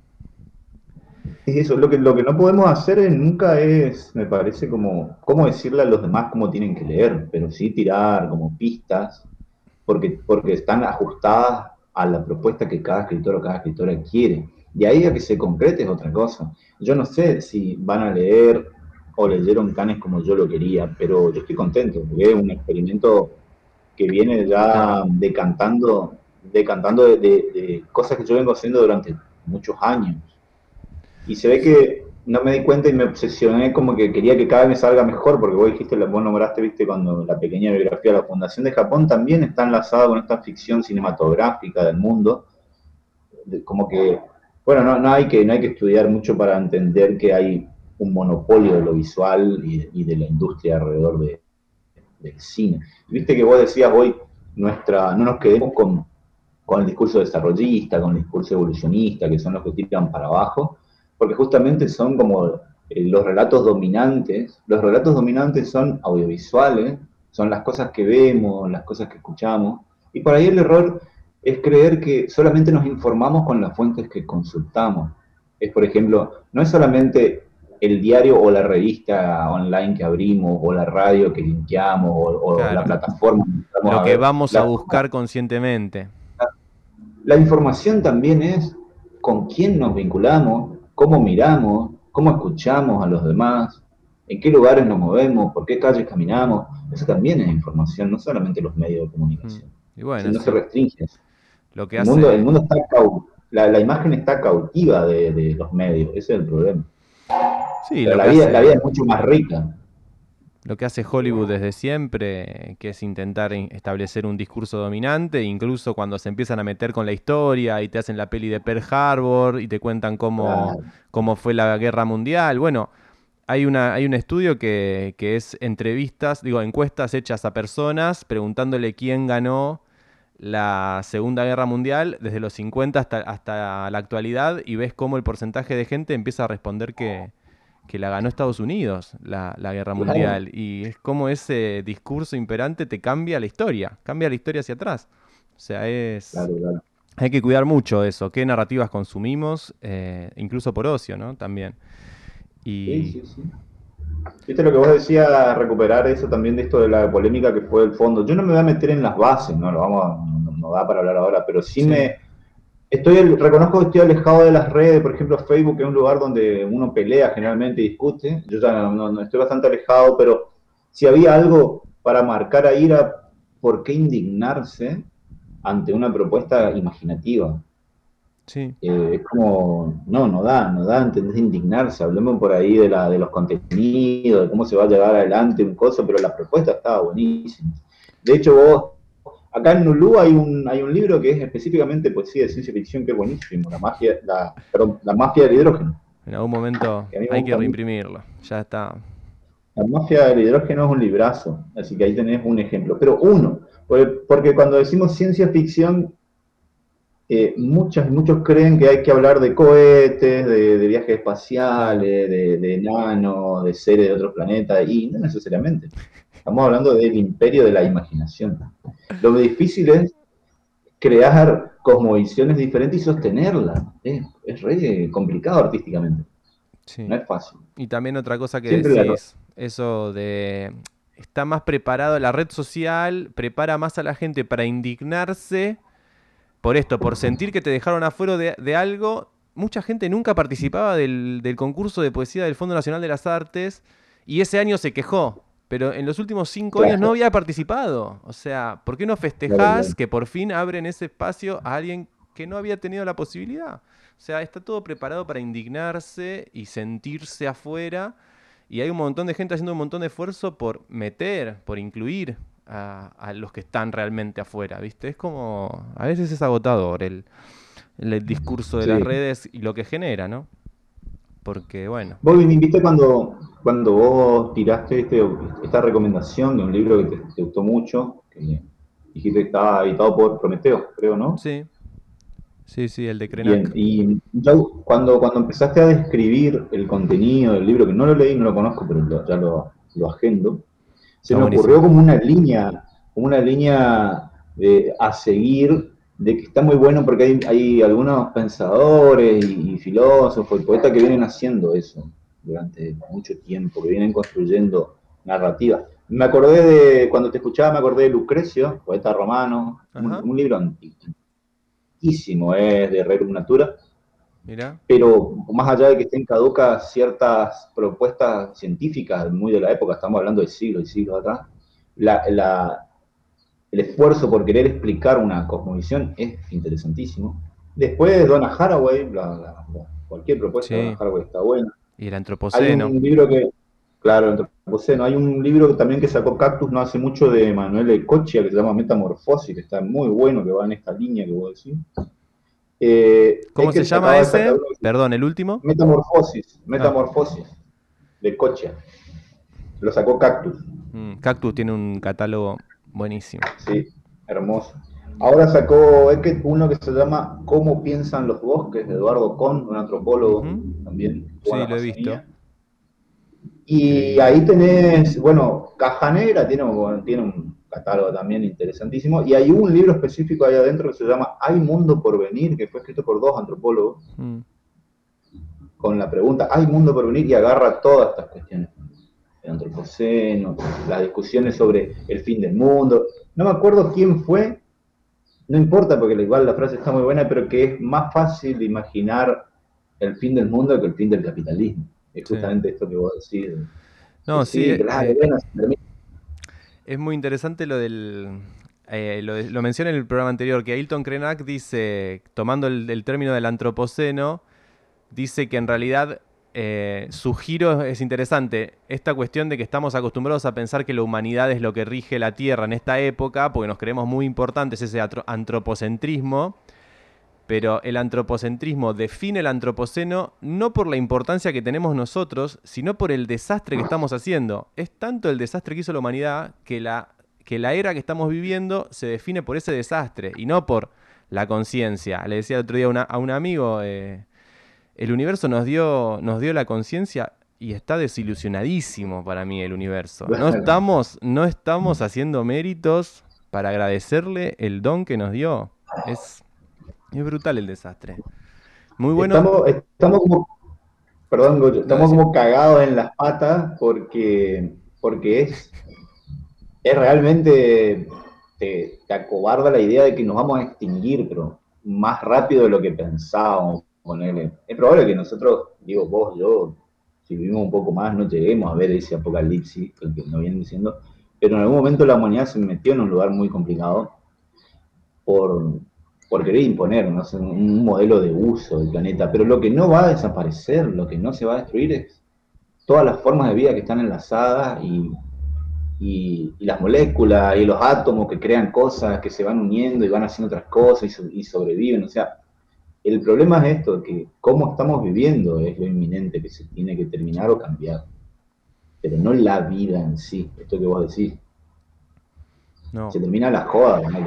Es eso, lo que, lo que no podemos hacer es- nunca es, me parece, como, cómo decirle a los demás cómo tienen que leer, pero sí tirar como pistas, porque, porque están ajustadas a la propuesta que cada escritor o cada escritora quiere. De ahí a que se concrete es otra cosa. Yo no sé si van a leer o leyeron Canes como yo lo quería, pero yo estoy contento, porque es un experimento que viene ya decantando, decantando de, de- de cosas que yo vengo haciendo durante muchos años. Y se ve que no me di cuenta y me obsesioné como que quería que cada vez me salga mejor, porque vos dijiste, vos nombraste, viste, cuando la pequeña biografía de la Fundación de Japón también está enlazada con esta ficción cinematográfica del mundo, de- como que, bueno, no, no, hay que, no hay que estudiar mucho para entender que hay un monopolio de lo visual y, y de la industria alrededor de, del cine. Viste que vos decías hoy, nuestra, no nos quedemos con, con el discurso desarrollista, con el discurso evolucionista, que son los que tiran para abajo, porque justamente son como eh, los relatos dominantes. Los relatos dominantes son audiovisuales, son las cosas que vemos, las cosas que escuchamos, y por ahí el error es creer que solamente nos informamos con las fuentes que consultamos. Es, por ejemplo, no es solamente el diario o la revista online que abrimos, o la radio que linkeamos, o, o la Claro. plataforma que entramos Lo a que ver. vamos a La- buscar conscientemente. la información también es con quién nos vinculamos, cómo miramos, cómo escuchamos a los demás, en qué lugares nos movemos, por qué calles caminamos. Eso también es información, no solamente los medios de comunicación. Y bueno, Si no se sí. restringe eso. Lo que El mundo, el hace... mundo está cau- la, la imagen está cautiva de, de los medios, ese es el problema. Sí, Pero lo la que vida, la vida hace... es mucho más rica. Lo que hace Hollywood desde siempre, que es intentar in- establecer un discurso dominante, incluso cuando se empiezan a meter con la historia y te hacen la peli de Pearl Harbor y te cuentan cómo, Claro. cómo fue la guerra mundial. Bueno, hay una, hay un estudio que, que es entrevistas, digo, encuestas hechas a personas preguntándole quién ganó la Segunda Guerra Mundial desde los cincuenta hasta, hasta la actualidad, y ves cómo el porcentaje de gente empieza a responder que, que la ganó Estados Unidos, la, la Guerra Claro. Mundial. Y es como ese discurso imperante te cambia la historia, cambia la historia hacia atrás. O sea, es... Claro, claro. Hay que cuidar mucho eso, qué narrativas consumimos, eh, incluso por ocio, ¿no? También. Y... Sí, sí, sí. Viste lo que vos decías, recuperar eso también de esto de la polémica que fue el fondo. Yo no me voy a meter en las bases, no lo vamos a, no, no da para hablar ahora, pero sí, Sí. me estoy, reconozco que estoy alejado de las redes, por ejemplo Facebook, que es un lugar donde uno pelea generalmente y discute. Yo ya no, no- no estoy bastante alejado, pero si había algo para marcar ahí era por qué indignarse ante una propuesta imaginativa. Sí. Eh, es como, no, no da, no da, ¿entendés? Indignarse, hablemos por ahí de, la, de los contenidos, de cómo se va a llevar adelante un coso, pero la propuesta estaba buenísima. De hecho, vos, acá en Nulú hay un, hay un libro que es específicamente poesía de ciencia ficción, que es buenísimo, la magia, la, perdón, la mafia del hidrógeno. En algún momento Que a mí me hay gusta que mucho. reimprimirlo, ya está. La mafia del hidrógeno es un librazo, así que ahí tenés un ejemplo, pero uno, porque, porque cuando decimos ciencia ficción, Eh, muchas, muchos creen que hay que hablar de cohetes, de, de viajes espaciales, de, de enanos, de seres de otros planetas, y no necesariamente. Estamos hablando del imperio de la imaginación. Lo difícil es crear cosmovisiones diferentes y sostenerlas. Es, es re complicado artísticamente. Sí. No es fácil. Y también otra cosa que Siempre la- decís, eso de... Está más preparado, la red social prepara más a la gente para indignarse por esto, por sentir que te dejaron afuera de, de algo. Mucha gente nunca participaba del, del concurso de poesía del Fondo Nacional de las Artes y ese año se quejó. pero en los últimos cinco Claro. años no había participado. O sea, ¿por qué no festejás Claro, claro. que por fin abren ese espacio a alguien que no había tenido la posibilidad? O sea, está todo preparado para indignarse y sentirse afuera. Y hay un montón de gente haciendo un montón de esfuerzo por meter, por incluir a, a los que están realmente afuera, ¿viste? Es como, a veces es agotador el, el discurso de las Sí. redes y lo que genera, ¿no? Porque, bueno, Vos me invité cuando, cuando vos tiraste este, esta recomendación de un libro que te, te gustó mucho, que dijiste que estaba editado por Prometeo, creo, ¿no? sí, sí, sí, el de Bien, Krenak. y yo cuando, cuando empezaste a describir el contenido del libro, que no lo leí, no lo conozco, pero lo- ya lo, lo agendo, se Está me buenísimo. ocurrió como una línea, como una línea de, a seguir, de que está muy bueno porque hay, hay algunos pensadores y, y filósofos y poetas que vienen haciendo eso durante mucho tiempo, que vienen construyendo narrativas. Me acordé de, cuando te escuchaba, me acordé de Lucrecio, poeta romano, un, Ajá, un libro antiquísimo, es de Rerum Natura, mira. pero más allá de que estén caducas ciertas propuestas científicas muy de la época, estamos hablando de siglos y siglos atrás, la, la, el esfuerzo por querer explicar una cosmovisión es interesantísimo. Después, Donna Haraway, la, la, la, cualquier propuesta de Donna Sí, Haraway está buena. y el Hay antropoceno. un libro que, claro, el antropoceno, hay un libro también que sacó Cactus no hace mucho de Manuel Ecochia, que se llama Metamorfosis, que está muy bueno, que va en esta línea que vos decís. Eh, ¿Cómo se Eckhart llama acaba de sacar ese? uno que se llama Perdón, el último. Metamorfosis, Ah, Metamorfosis, de Cochia. Lo sacó Cactus, mm, Cactus tiene un catálogo buenísimo. sí, hermoso. Ahora sacó Eckert uno que se llama Cómo piensan los bosques, de Eduardo Kohn, un antropólogo Ujú. también, que estuvo en Sí, la lo he visto. Amazonía. Y Eh, ahí tenés, bueno, Caja Negra tiene, un- tiene un catálogo también interesantísimo. Y hay un libro específico ahí adentro que se llama Hay mundo por venir, que fue escrito por dos antropólogos, mm, con la pregunta, ¿hay mundo por venir? Y agarra todas estas cuestiones. El antropoceno, las discusiones sobre el fin del mundo. No me acuerdo quién fue, no importa porque igual la frase está muy buena, pero que es más fácil de imaginar el fin del mundo que el fin del capitalismo. Es sí. justamente esto que vos decís. No, Que sí, sí, eh, claro, eh, bueno, se termina. es muy interesante lo del... eh, lo, de- lo mencioné en el programa anterior, que Ailton Krenak dice, tomando el, el término del antropoceno, dice que en realidad eh, su giro es interesante. Esta cuestión de que estamos acostumbrados a pensar que la humanidad es lo que rige la Tierra en esta época, porque nos creemos muy importantes, ese atro- antropocentrismo, pero el antropocentrismo define el antropoceno no por la importancia que tenemos nosotros, sino por el desastre que estamos haciendo. Es tanto el desastre que hizo la humanidad que la, que la era que estamos viviendo se define por ese desastre y no por la conciencia. Le decía el otro día a, una- a un amigo, eh, el universo nos dio, nos dio la conciencia y está desilusionadísimo para mí el universo. No Claro. estamos, no estamos haciendo méritos para agradecerle el don que nos dio. Es, es brutal el desastre. Muy bueno. Estamos, estamos como, perdón, Goyo, No, estamos decime. como cagados en las patas porque, porque es, es realmente, te, te acobarda la idea de que nos vamos a extinguir, pero más rápido de lo que pensábamos. Ponele. Es probable que nosotros, digo vos, yo, si vivimos un poco más, no lleguemos a ver ese apocalipsis, el que nos vienen diciendo, pero en algún momento la humanidad se metió en un lugar muy complicado por, por querer imponer, ¿no? un, un modelo de uso del planeta, pero lo que no va a desaparecer, lo que no se va a destruir es todas las formas de vida que están enlazadas y, y, y las moléculas y los átomos que crean cosas, que se van uniendo y van haciendo otras cosas y, so, y sobreviven. O sea, el problema es esto, que cómo estamos viviendo es lo inminente que se tiene que terminar o cambiar, pero no la vida en sí, esto que vos decís. No. Se termina la joda, ¿no?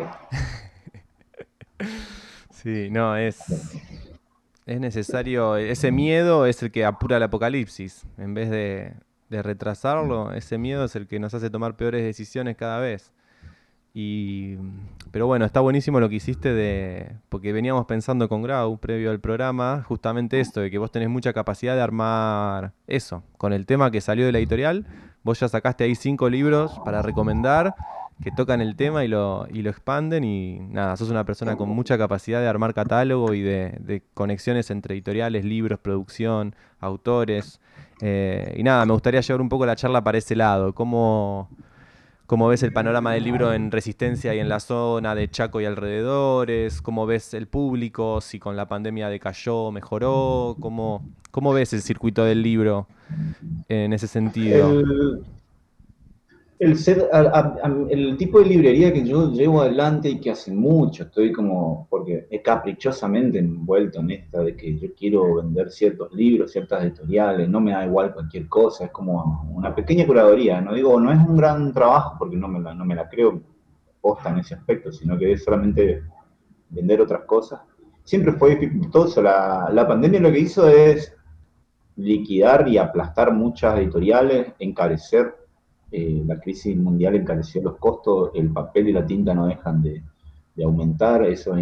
Sí, no, es, es necesario, ese miedo es el que apura el apocalipsis, en vez de, de retrasarlo, ese miedo es el que nos hace tomar peores decisiones cada vez. Y, pero bueno, está buenísimo lo que hiciste de, porque veníamos pensando con Grau, previo al programa, justamente esto, de que vos tenés mucha capacidad de armar eso, con el tema que salió de la editorial, vos ya sacaste ahí cinco libros para recomendar, que tocan el tema y lo, y lo expanden y nada, sos una persona con mucha capacidad de armar catálogo y de, de conexiones entre editoriales, libros, producción, autores. Eh, y nada, me gustaría llevar un poco la charla para ese lado. ¿Cómo, cómo ves el panorama del libro en Resistencia y en la zona de Chaco y alrededores? ¿Cómo ves el público? Si con la pandemia decayó, mejoró. ¿Cómo, cómo ves el circuito del libro en ese sentido? El, el, ser- a- a- a- el tipo de librería que yo llevo adelante y que hace mucho estoy como, porque es caprichosamente envuelto en esta de que yo quiero vender ciertos libros, ciertas editoriales, no me da igual cualquier cosa, es como una pequeña curaduría, no digo, no es un gran trabajo porque no me la, no me la creo posta en ese aspecto, sino que es solamente vender otras cosas. Siempre fue dificultoso, la, la pandemia lo que hizo es liquidar y aplastar muchas editoriales, encarecer, eh, la crisis mundial encareció los costos, el papel y la tinta no dejan de, de aumentar, eso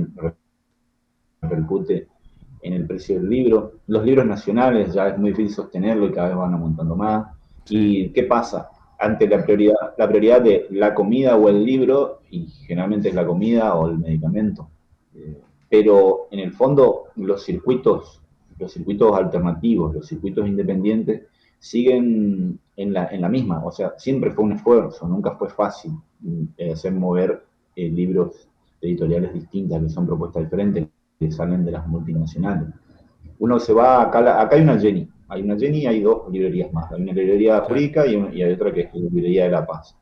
repercute en el precio del libro. Los libros nacionales ya es muy difícil sostenerlo y cada vez van aumentando más. Sí. ¿Y qué pasa? Ante la prioridad, la prioridad de la comida o el libro, y generalmente es la comida o el medicamento. Eh, pero en el fondo los circuitos, los circuitos alternativos, los circuitos independientes, siguen en la, en la misma. O sea, siempre fue un esfuerzo, nunca fue fácil eh, hacer mover eh, libros de editoriales distintas, que son propuestas diferentes, que salen de las multinacionales. Uno se va, acá, acá hay una Jenny, hay una Jenny y hay dos librerías más, hay una librería jurídica y, un, y hay otra que es la librería de La Paz.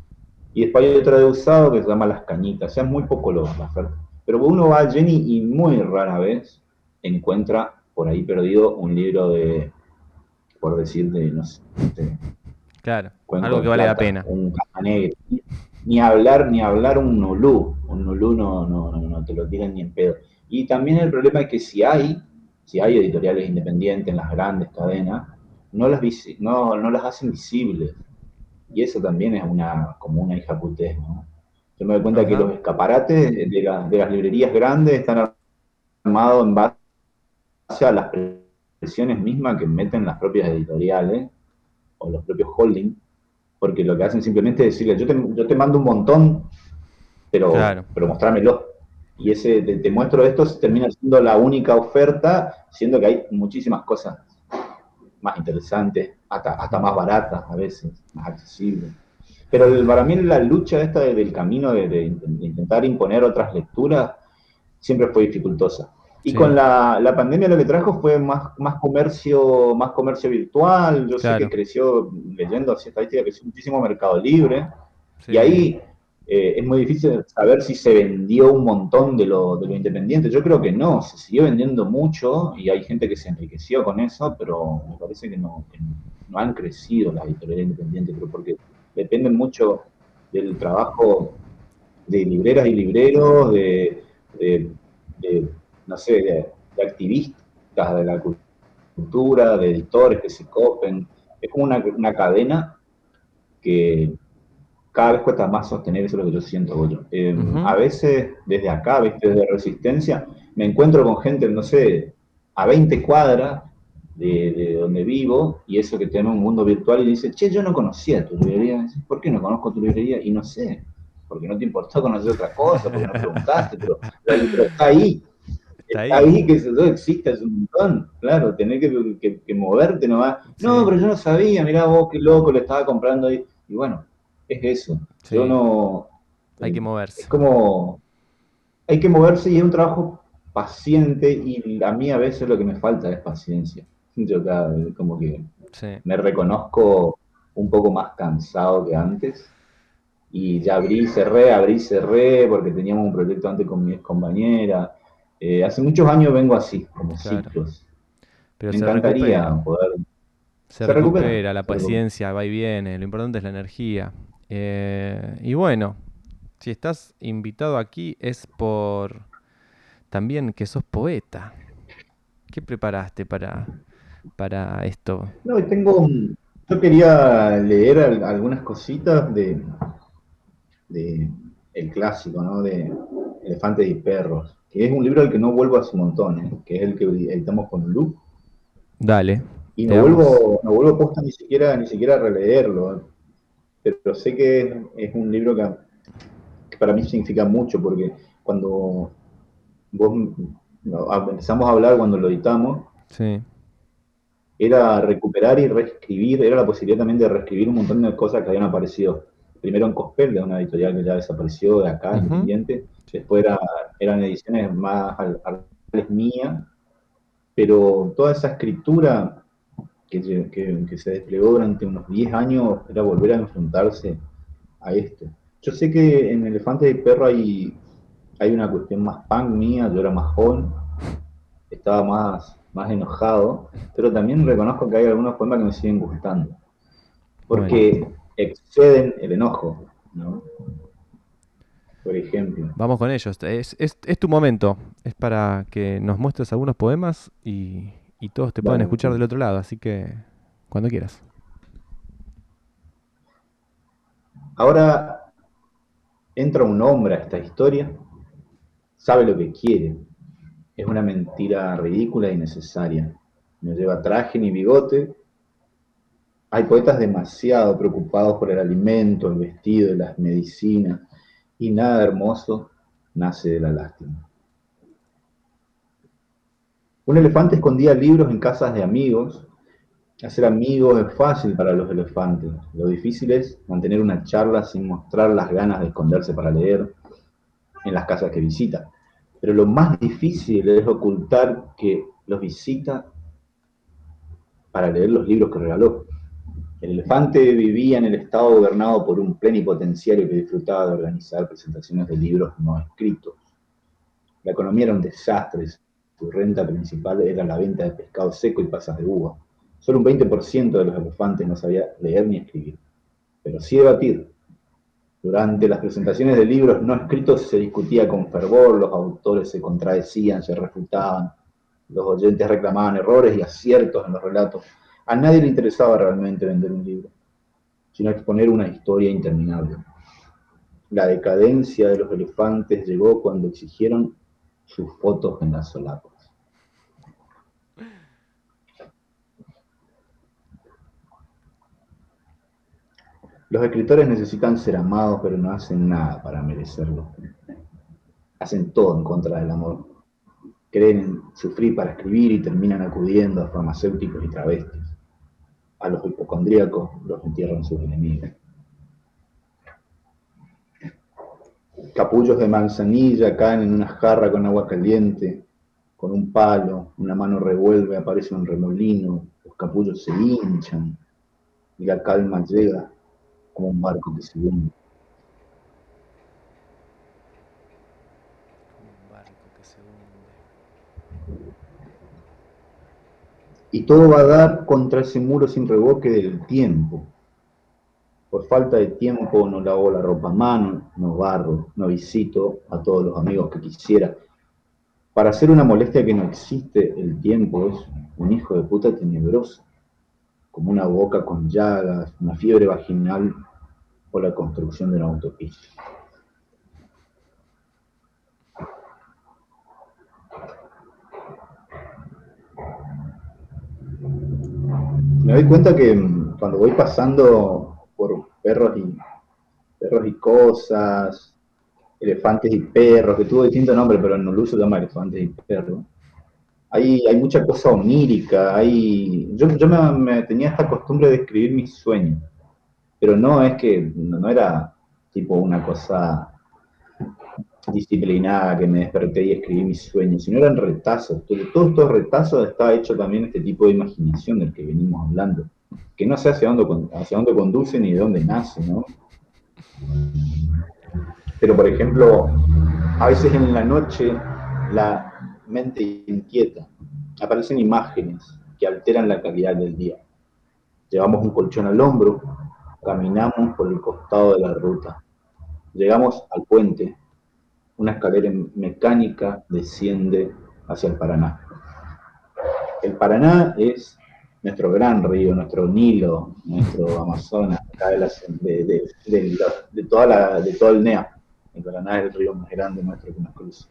Y después hay otra de usado que se llama Las Cañitas, o sea, muy poco lo, la oferta. Pero uno va a Jenny y muy rara vez encuentra por ahí perdido un libro de, por decir, de, no sé, de Claro, Cuenco algo de que vale la Plata, pena. un Cajanegre. Ni hablar, ni hablar un Nulú. Un Nulú no, no, no, no te lo tiran ni en pedo. Y también el problema es que si hay, si hay editoriales independientes en las grandes cadenas, no las, visi- no, no las hacen visibles. Y eso también es una, como una hijaputez, ¿no? Yo me doy cuenta que Ajá. los escaparates de, la- de las librerías grandes están armados en base a las presiones mismas que meten las propias editoriales o los propios holdings, porque lo que hacen simplemente es decirle, yo te, yo te mando un montón, pero, Claro. pero mostrámelo. Y ese te, te muestro esto termina siendo la única oferta, siendo que hay muchísimas cosas más interesantes, hasta, hasta más baratas a veces, más accesibles. Pero el, para mí la lucha esta de, del camino de, de, de, intentar imponer otras lecturas siempre fue dificultosa. Y Sí. con la, la, pandemia lo que trajo fue más, más, comercio, más comercio virtual. Yo Claro. sé que creció, leyendo así estadísticas, creció muchísimo Mercado Libre. Sí. Y ahí eh, es muy difícil saber si se vendió un montón de lo, de lo independiente. Yo creo que no, se siguió vendiendo mucho y hay gente que se enriqueció con eso, pero me parece que no, que no han crecido las editoriales independientes, pero porque dependen mucho del trabajo de libreras y libreros, de, de, de no sé, de, de activistas de la cultura, de editores que se copen. Es como una, una cadena que cada vez cuesta más sostener, eso es lo que yo siento, yo. Eh, Ujú. A veces, desde acá, ¿viste? Desde Resistencia, me encuentro con gente, no sé, a veinte cuadras de, de donde vivo, y eso que tenemos un mundo virtual, y dice, che, yo no conocía tu librería. ¿Por qué no conozco tu librería? Y no sé, porque no te importó conocer otra cosa, porque no preguntaste, pero, pero está ahí. Está Está ahí. ahí que eso existe, es un montón, claro, tener que, que, que moverte nomás. Sí. No, pero yo no sabía, mirá vos qué loco, le estaba comprando ahí. Y bueno, es eso. Sí. Yo no. Hay que Es moverse. como. Hay que moverse y es un trabajo paciente y a mí a veces lo que me falta es paciencia. Yo cada vez como que Sí. me reconozco un poco más cansado que antes y ya abrí y cerré, abrí y cerré porque teníamos un proyecto antes con mi ex compañera. Eh, hace muchos años vengo así, como Claro. ciclos. Pero Me se encantaría recupera. poder. Se Se recupera, recupera, la se recupera. paciencia va y viene. Lo importante es la energía. Eh, y bueno, si estás invitado aquí es por también que sos poeta. ¿Qué preparaste para, para esto? No, y tengo. un- Yo quería leer al- algunas cositas de, de el clásico, ¿no? De Elefantes y Perros, que es un libro al que no vuelvo hace un montón, ¿eh? Que es el que editamos con Lu. Dale, Y no veamos. vuelvo, no vuelvo posta ni siquiera, ni siquiera a releerlo, ¿eh? Pero sé que es, es un libro que, que para mí significa mucho, porque cuando vos no, empezamos a hablar, cuando lo editamos, Sí, era recuperar y reescribir, era la posibilidad también de reescribir un montón de cosas que habían aparecido. Primero en Cospel, de una editorial que ya desapareció de acá, Ujú. independiente. Después era, eran ediciones más al- artesanales mías, pero toda esa escritura que, lle- que- que se desplegó durante unos diez años era volver a enfrentarse a esto. Yo sé que en Elefante y Perro hay, hay una cuestión más punk mía, yo era más joven, estaba más, más enojado, pero también reconozco que hay algunos poemas que me siguen gustando, Bueno, porque exceden el enojo, ¿no? Por ejemplo. vamos con ellos. Es, es, es tu momento. Es para que nos muestres algunos poemas y, y todos te puedan Dale, escuchar sí. del otro lado. Así que, cuando quieras. Ahora entra un hombre a esta historia, sabe lo que quiere, es una mentira ridícula y necesaria. No lleva traje ni bigote. Hay poetas demasiado preocupados por el alimento, el vestido y las medicinas, y nada hermoso nace de la lástima. Un elefante escondía libros en casas de amigos. Hacer amigos es fácil para los elefantes. Lo difícil es mantener una charla sin mostrar las ganas de esconderse para leer en las casas que visita. Pero lo más difícil es ocultar que los visita para leer los libros que regaló. El elefante vivía en el estado gobernado por un plenipotenciario que disfrutaba de organizar presentaciones de libros no escritos. La economía era un desastre, su renta principal era la venta de pescado seco y pasas de uva. Solo un veinte por ciento de los elefantes no sabía leer ni escribir, pero sí debatir. Durante las presentaciones de libros no escritos se discutía con fervor, los autores se contradecían, se refutaban, los oyentes reclamaban errores y aciertos en los relatos. A nadie le interesaba realmente vender un libro, sino exponer una historia interminable. La decadencia de los elefantes llegó cuando exigieron sus fotos en las solapas. Los escritores necesitan ser amados, pero no hacen nada para merecerlo. Hacen todo en contra del amor. Creen en sufrir para escribir y terminan acudiendo a farmacéuticos y travestis. A los hipocondríacos los entierran sus enemigos. Capullos de manzanilla caen en una jarra con agua caliente, con un palo, una mano revuelve, aparece un remolino, los capullos se hinchan y la calma llega como un barco que se hunde. Y todo va a dar contra ese muro sin revoque del tiempo. Por falta de tiempo no lavo la ropa a mano, no barro, no visito a todos los amigos que quisiera. Para hacer una molestia que no existe, el tiempo es un hijo de puta tenebroso, como una boca con llagas, una fiebre vaginal o la construcción de una autopista. Me doy cuenta que mm, cuando voy pasando por perros y perros y cosas, elefantes y perros, que tuvo distintos nombres, pero en Nulu se llama elefantes y perros. Hay, hay mucha cosa onírica, hay... Yo, yo me, me tenía esta costumbre de escribir mis sueños, pero no es que, no, no era tipo una cosa disciplinada que me desperté y escribí mis sueños, sino eran retazos. Todos estos retazos está hecho también este tipo de imaginación del que venimos hablando, que no sé hacia dónde, hacia dónde conduce ni de dónde nace, ¿no? Pero, por ejemplo, a veces en la noche la mente inquieta, aparecen imágenes que alteran la calidad del día. Llevamos un colchón al hombro, caminamos por el costado de la ruta, llegamos al puente, una escalera mecánica desciende hacia el Paraná. El Paraná es nuestro gran río, nuestro Nilo, nuestro Amazonas, acá de, la, de, de, de, de, toda la, de todo el N E A. El Paraná es el río más grande nuestro que nos cruza.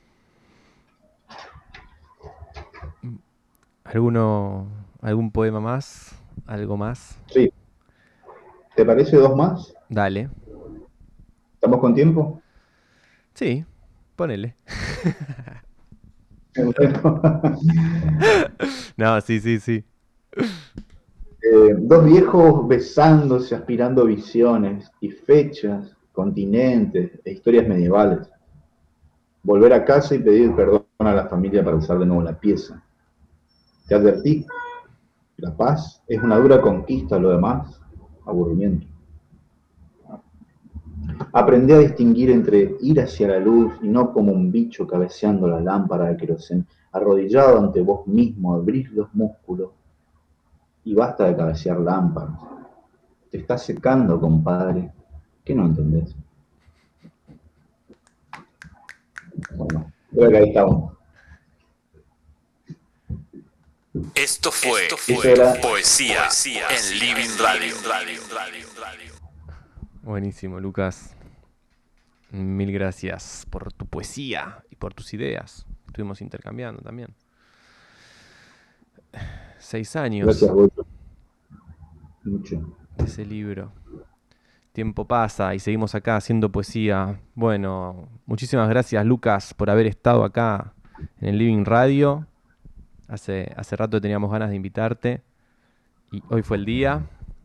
¿Alguno, algún poema más? ¿Algo más? Sí. ¿Te parece dos más? Dale. ¿Estamos con tiempo? Sí, ponele. Bueno. No, sí, sí, sí. Eh, dos viejos besándose, aspirando visiones y fechas, continentes e historias medievales. Volver a casa y pedir perdón a la familia para usar de nuevo la pieza. Te advertí, la paz es una dura conquista, lo demás, aburrimiento. Aprendí a distinguir entre ir hacia la luz y no como un bicho cabeceando la lámpara de queroseno, arrodillado ante vos mismo, abrir los músculos y basta de cabecear lámparas. Te estás secando, compadre. ¿Qué no entendés? Bueno, creo que ahí estamos. Esto fue, Esto fue Eso era- poesía, poesía en Living Radio. Buenísimo, Lucas. Mil gracias por tu poesía y por tus ideas. Estuvimos intercambiando también. Seis años Gracias, Goyo. Mucho. de ese libro. Tiempo pasa y seguimos acá haciendo poesía. Bueno, muchísimas gracias, Lucas, por haber estado acá en el Living Radio. Hace, hace rato teníamos ganas de invitarte y hoy fue el día.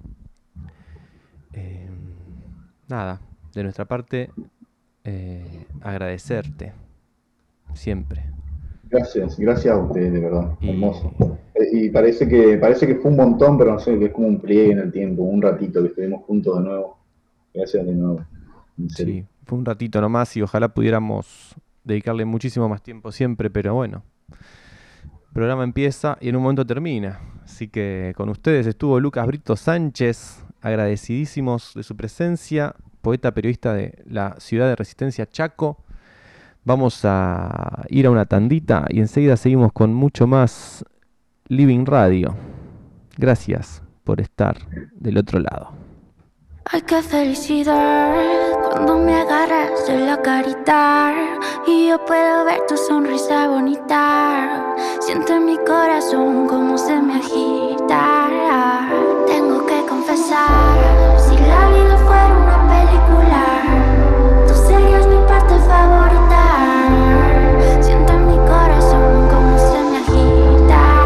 Eh, nada, de nuestra parte, eh, agradecerte siempre. Gracias, gracias a ustedes, de verdad. Y- Hermoso. Eh, Y parece que, parece que fue un montón, pero no sé, que es como un pliegue en el tiempo, un ratito que estuvimos juntos de nuevo. Gracias de nuevo. En serio. Sí, fue un ratito nomás y ojalá pudiéramos dedicarle muchísimo más tiempo siempre, pero bueno. El programa empieza y en un momento termina. Así que con ustedes estuvo Lucas Brito Sánchez, agradecidísimos de su presencia, poeta periodista de la ciudad de Resistencia, Chaco. Vamos a ir a una tandita y enseguida seguimos con mucho más Living Radio. Gracias por estar del otro lado. Ay, qué felicidad cuando me agarras de la carita y yo puedo ver tu sonrisa bonita. Siento en mi corazón como se me agita. Tengo que confesar, si la vida fuera una película, tú serías mi parte favorita. Siento en mi corazón como se me agita.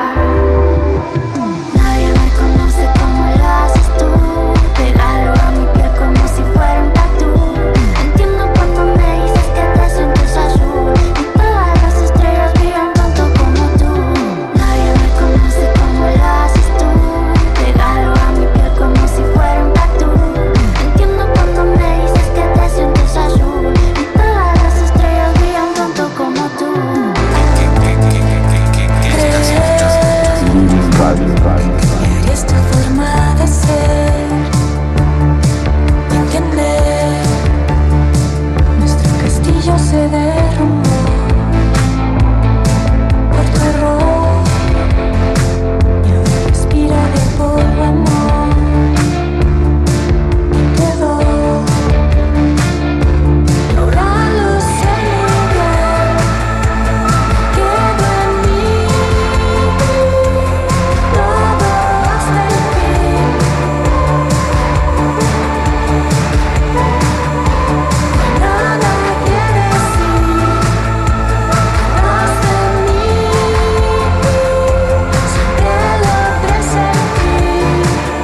Nadie me conoce como lo haces tú. Pegado a mi piel como si fuera un tatú. Entiendo cuando me dices que te sientes azul y todas las estrellas brillan tanto como tú. Nadie me conoce como lo haces tú. Pegado a mi piel como si fuera un tatú. Entiendo cuando me dices que te sientes azul y todas las estrellas brillan tanto como tú. Living Radio, Radio, Radio. Es tu forma de ser, de entender. Nuestro castillo se derrumbó por tu error y ahora respira de por amor y quedó. Y ahora lo sé muy bien, queda en mí todo hasta el fin. Nada quiere decir más de mí, siempre logré sentir.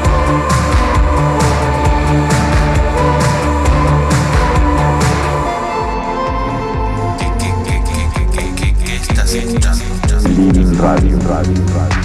¿Qué, qué, qué, qué, qué, qué, qué estás escuchando? Living Radio, Radio, Radio.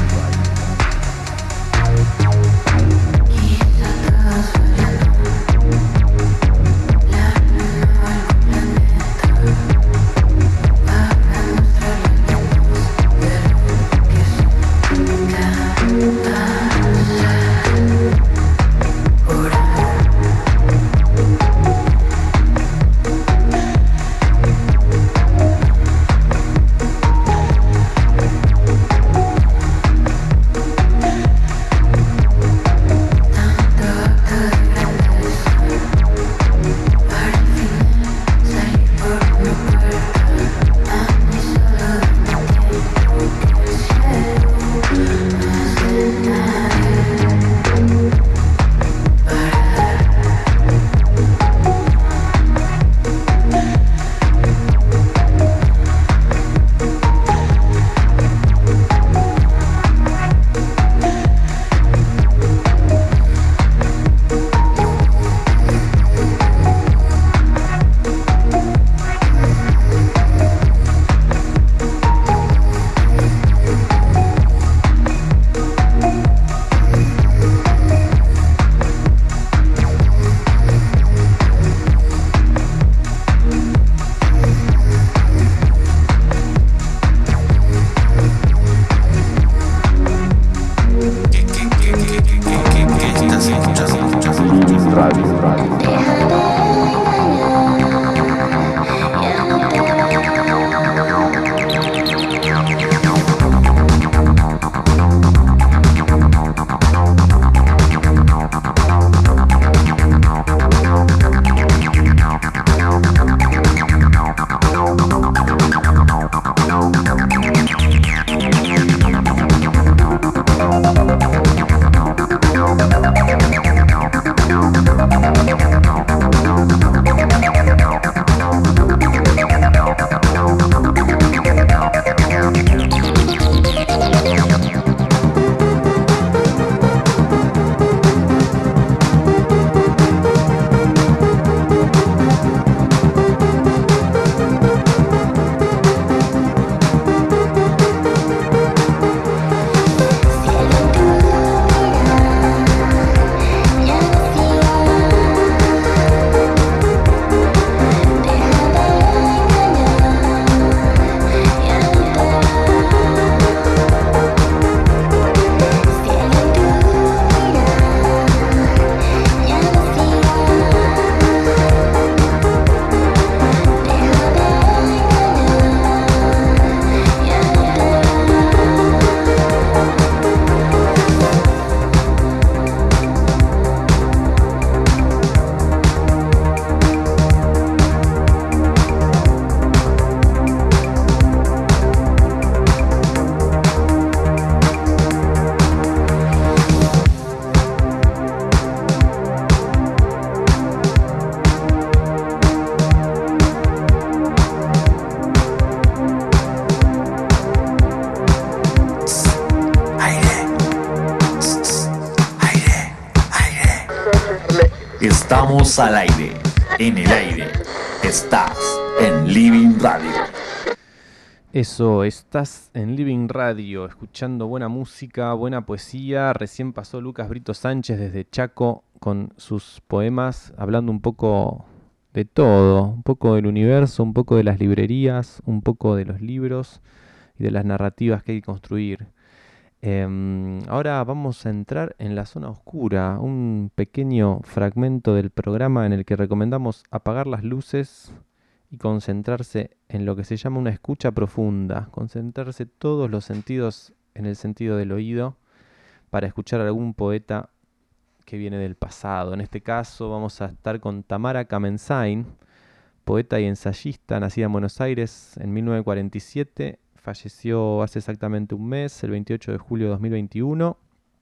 Estamos al aire, en el aire. Estás en Living Radio. Eso, estás en Living Radio, escuchando buena música, buena poesía. Recién pasó Lucas Brito Sánchez desde Chaco con sus poemas, hablando un poco de todo, un poco del universo, un poco de las librerías, un poco de los libros y de las narrativas que hay que construir. Eh, ahora vamos a entrar en la zona oscura, un pequeño fragmento del programa en el que recomendamos apagar las luces y concentrarse en lo que se llama una escucha profunda, concentrarse todos los sentidos en el sentido del oído para escuchar a algún poeta que viene del pasado. En este caso vamos a estar con Tamara Kamensain, poeta y ensayista, nacida en Buenos Aires en mil novecientos cuarenta y siete, falleció hace exactamente un mes, el veintiocho de julio de dos mil veintiuno.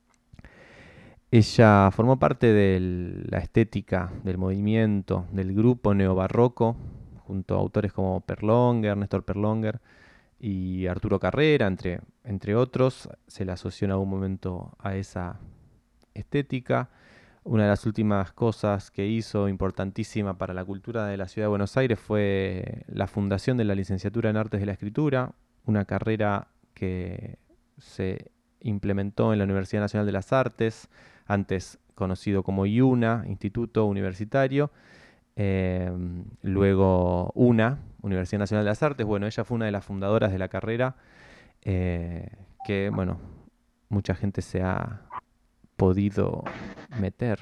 Ella formó parte de la estética, del movimiento, del grupo neobarroco, junto a autores como Perlonger, Néstor Perlonger y Arturo Carrera, entre, entre otros. Se le asoció en algún momento a esa estética. Una de las últimas cosas que hizo, importantísima para la cultura de la ciudad de Buenos Aires, fue la fundación de la licenciatura en Artes de la Escritura, una carrera que se implementó en la Universidad Nacional de las Artes, antes conocido como I U N A, Instituto Universitario, eh, luego U N A, Universidad Nacional de las Artes. Bueno, ella fue una de las fundadoras de la carrera, eh, que, bueno, mucha gente se ha podido meter.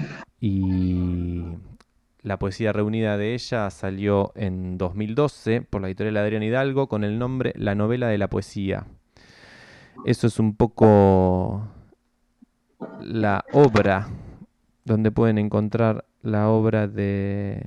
Y la poesía reunida de ella salió en dos mil doce por la editorial Adrián Hidalgo con el nombre La Novela de la Poesía. Eso es un poco la obra, donde pueden encontrar la obra de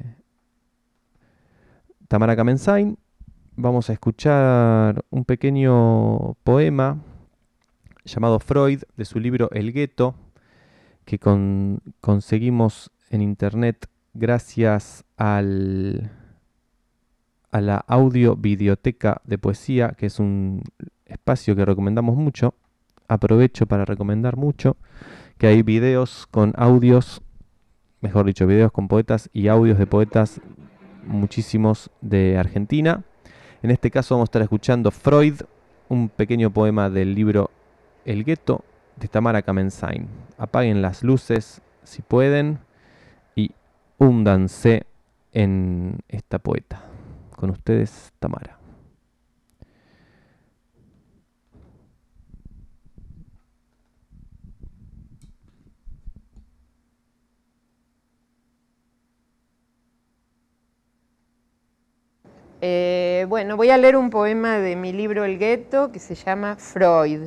Tamara Kamensain. Vamos a escuchar un pequeño poema llamado Freud, de su libro El Gueto, que con, conseguimos en internet gracias al, a la audio videoteca de poesía, que es un espacio que recomendamos mucho. Aprovecho para recomendar mucho que hay videos con audios, mejor dicho, videos con poetas y audios de poetas, muchísimos de Argentina. En este caso vamos a estar escuchando Freud, un pequeño poema del libro El Gueto de Tamara Kamensain. Apaguen las luces si pueden y húndanse en esta poeta. Con ustedes, Tamara. Eh, bueno, voy a leer un poema de mi libro El Gueto que se llama Freud.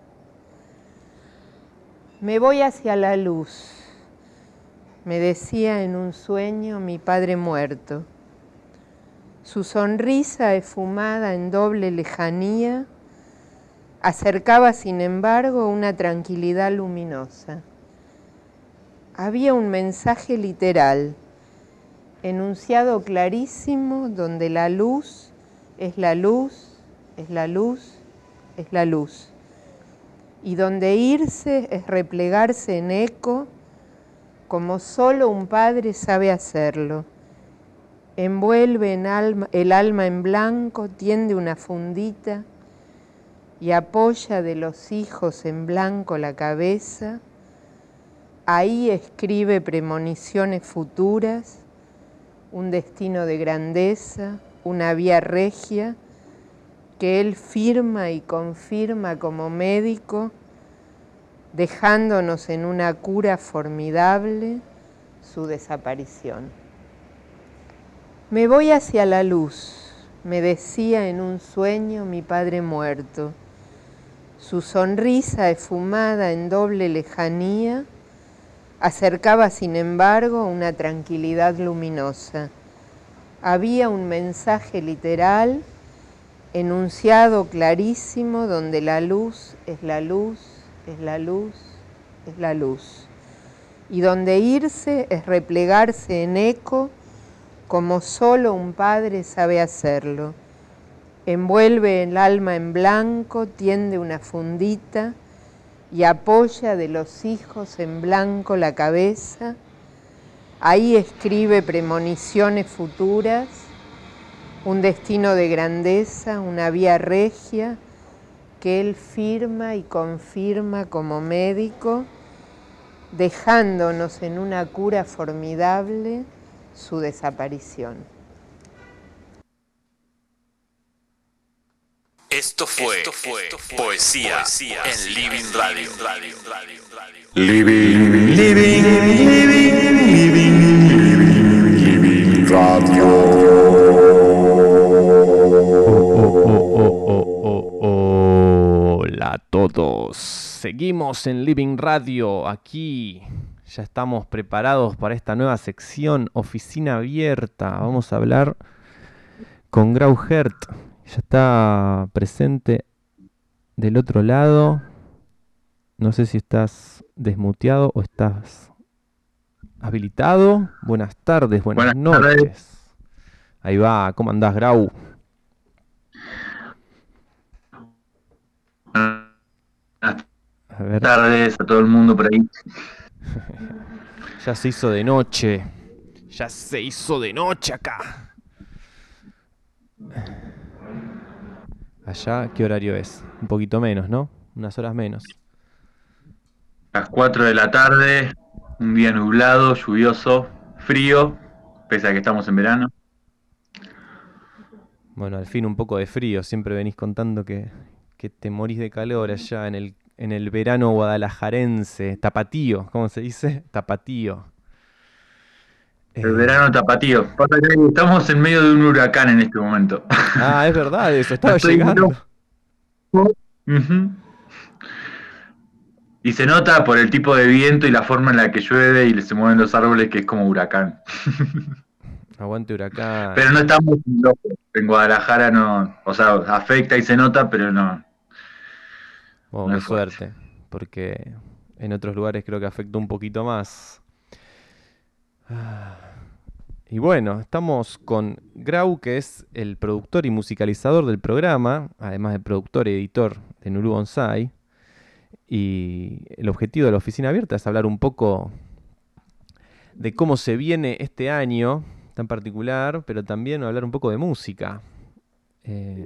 Me voy hacia la luz, me decía en un sueño mi padre muerto. Su sonrisa esfumada en doble lejanía acercaba sin embargo una tranquilidad luminosa. Había un mensaje literal, enunciado clarísimo, donde la luz es la luz, es la luz, es la luz. Y donde irse es replegarse en eco, como solo un padre sabe hacerlo. Envuelve en alma, el alma en blanco, tiende una fundita y apoya de los hijos en blanco la cabeza. Ahí escribe premoniciones futuras, un destino de grandeza, una vía regia, que él firma y confirma como médico, dejándonos en una cura formidable su desaparición. Me voy hacia la luz, me decía en un sueño mi padre muerto. Su sonrisa esfumada en doble lejanía acercaba sin embargo una tranquilidad luminosa. Había un mensaje literal, enunciado clarísimo, donde la luz es la luz, es la luz, es la luz. Y donde irse es replegarse en eco, como solo un padre sabe hacerlo. Envuelve el alma en blanco, tiende una fundita y apoya de los hijos en blanco la cabeza. Ahí escribe premoniciones futuras, un destino de grandeza, una vía regia que él firma y confirma como médico, dejándonos en una cura formidable su desaparición. Esto fue, Esto fue poesía, poesía en Living Radio. Living, living, living, living, living Radio. Hola a todos, seguimos en Living Radio, aquí ya estamos preparados para esta nueva sección, Oficina Abierta. Vamos a hablar con Grau Hert, ya está presente del otro lado. No sé si estás desmuteado o estás habilitado. Buenas tardes, buenas, buenas noches. Tardes. Ahí va, ¿cómo andás, Grau? Buenas tardes a todo el mundo por ahí. Ya se hizo de noche. Ya se hizo de noche acá. Allá, ¿qué horario es? Un poquito menos, ¿no? Unas horas menos. Las cuatro de la tarde, un día nublado, lluvioso, frío, pese a que estamos en verano. Bueno, al fin un poco de frío. Siempre venís contando que, que te morís de calor allá en el, en el verano guadalajarense. Tapatío, ¿cómo se dice? Tapatío. El eh... verano tapatío. Estamos en medio de un huracán en este momento. Ah, es verdad, eso estaba llegando. Uh-huh. Y se nota por el tipo de viento y la forma en la que llueve y se mueven los árboles, que es como huracán. Aguante huracán. Pero no estamos locos. En Guadalajara no, o sea, afecta y se nota, pero no. Oh, no qué suerte, porque en otros lugares creo que afecta un poquito más. Y bueno, estamos con Grau, que es el productor y musicalizador del programa, además de productor y editor de Nuru Bonsai. Y el objetivo de la Oficina Abierta es hablar un poco de cómo se viene este año tan particular, pero también hablar un poco de música. Eh...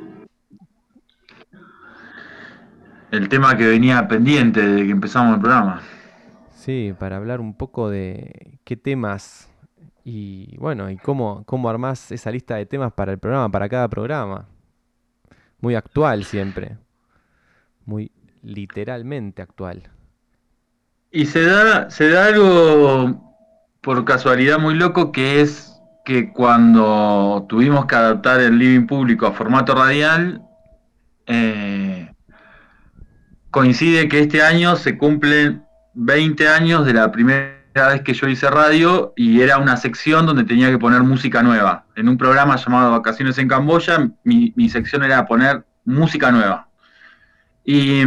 El tema que venía pendiente desde que empezamos el programa. Sí, para hablar un poco de qué temas y bueno, y cómo, cómo armás esa lista de temas para el programa, para cada programa. Muy actual siempre. Muy literalmente actual. Y se da, se da algo por casualidad muy loco, que es que cuando tuvimos que adaptar el living público a formato radial, eh, coincide que este año se cumplen veinte años de la primera vez que yo hice radio, y era una sección donde tenía que poner música nueva. En un programa llamado Vacaciones en Camboya, mi, mi sección era poner música nueva. Y,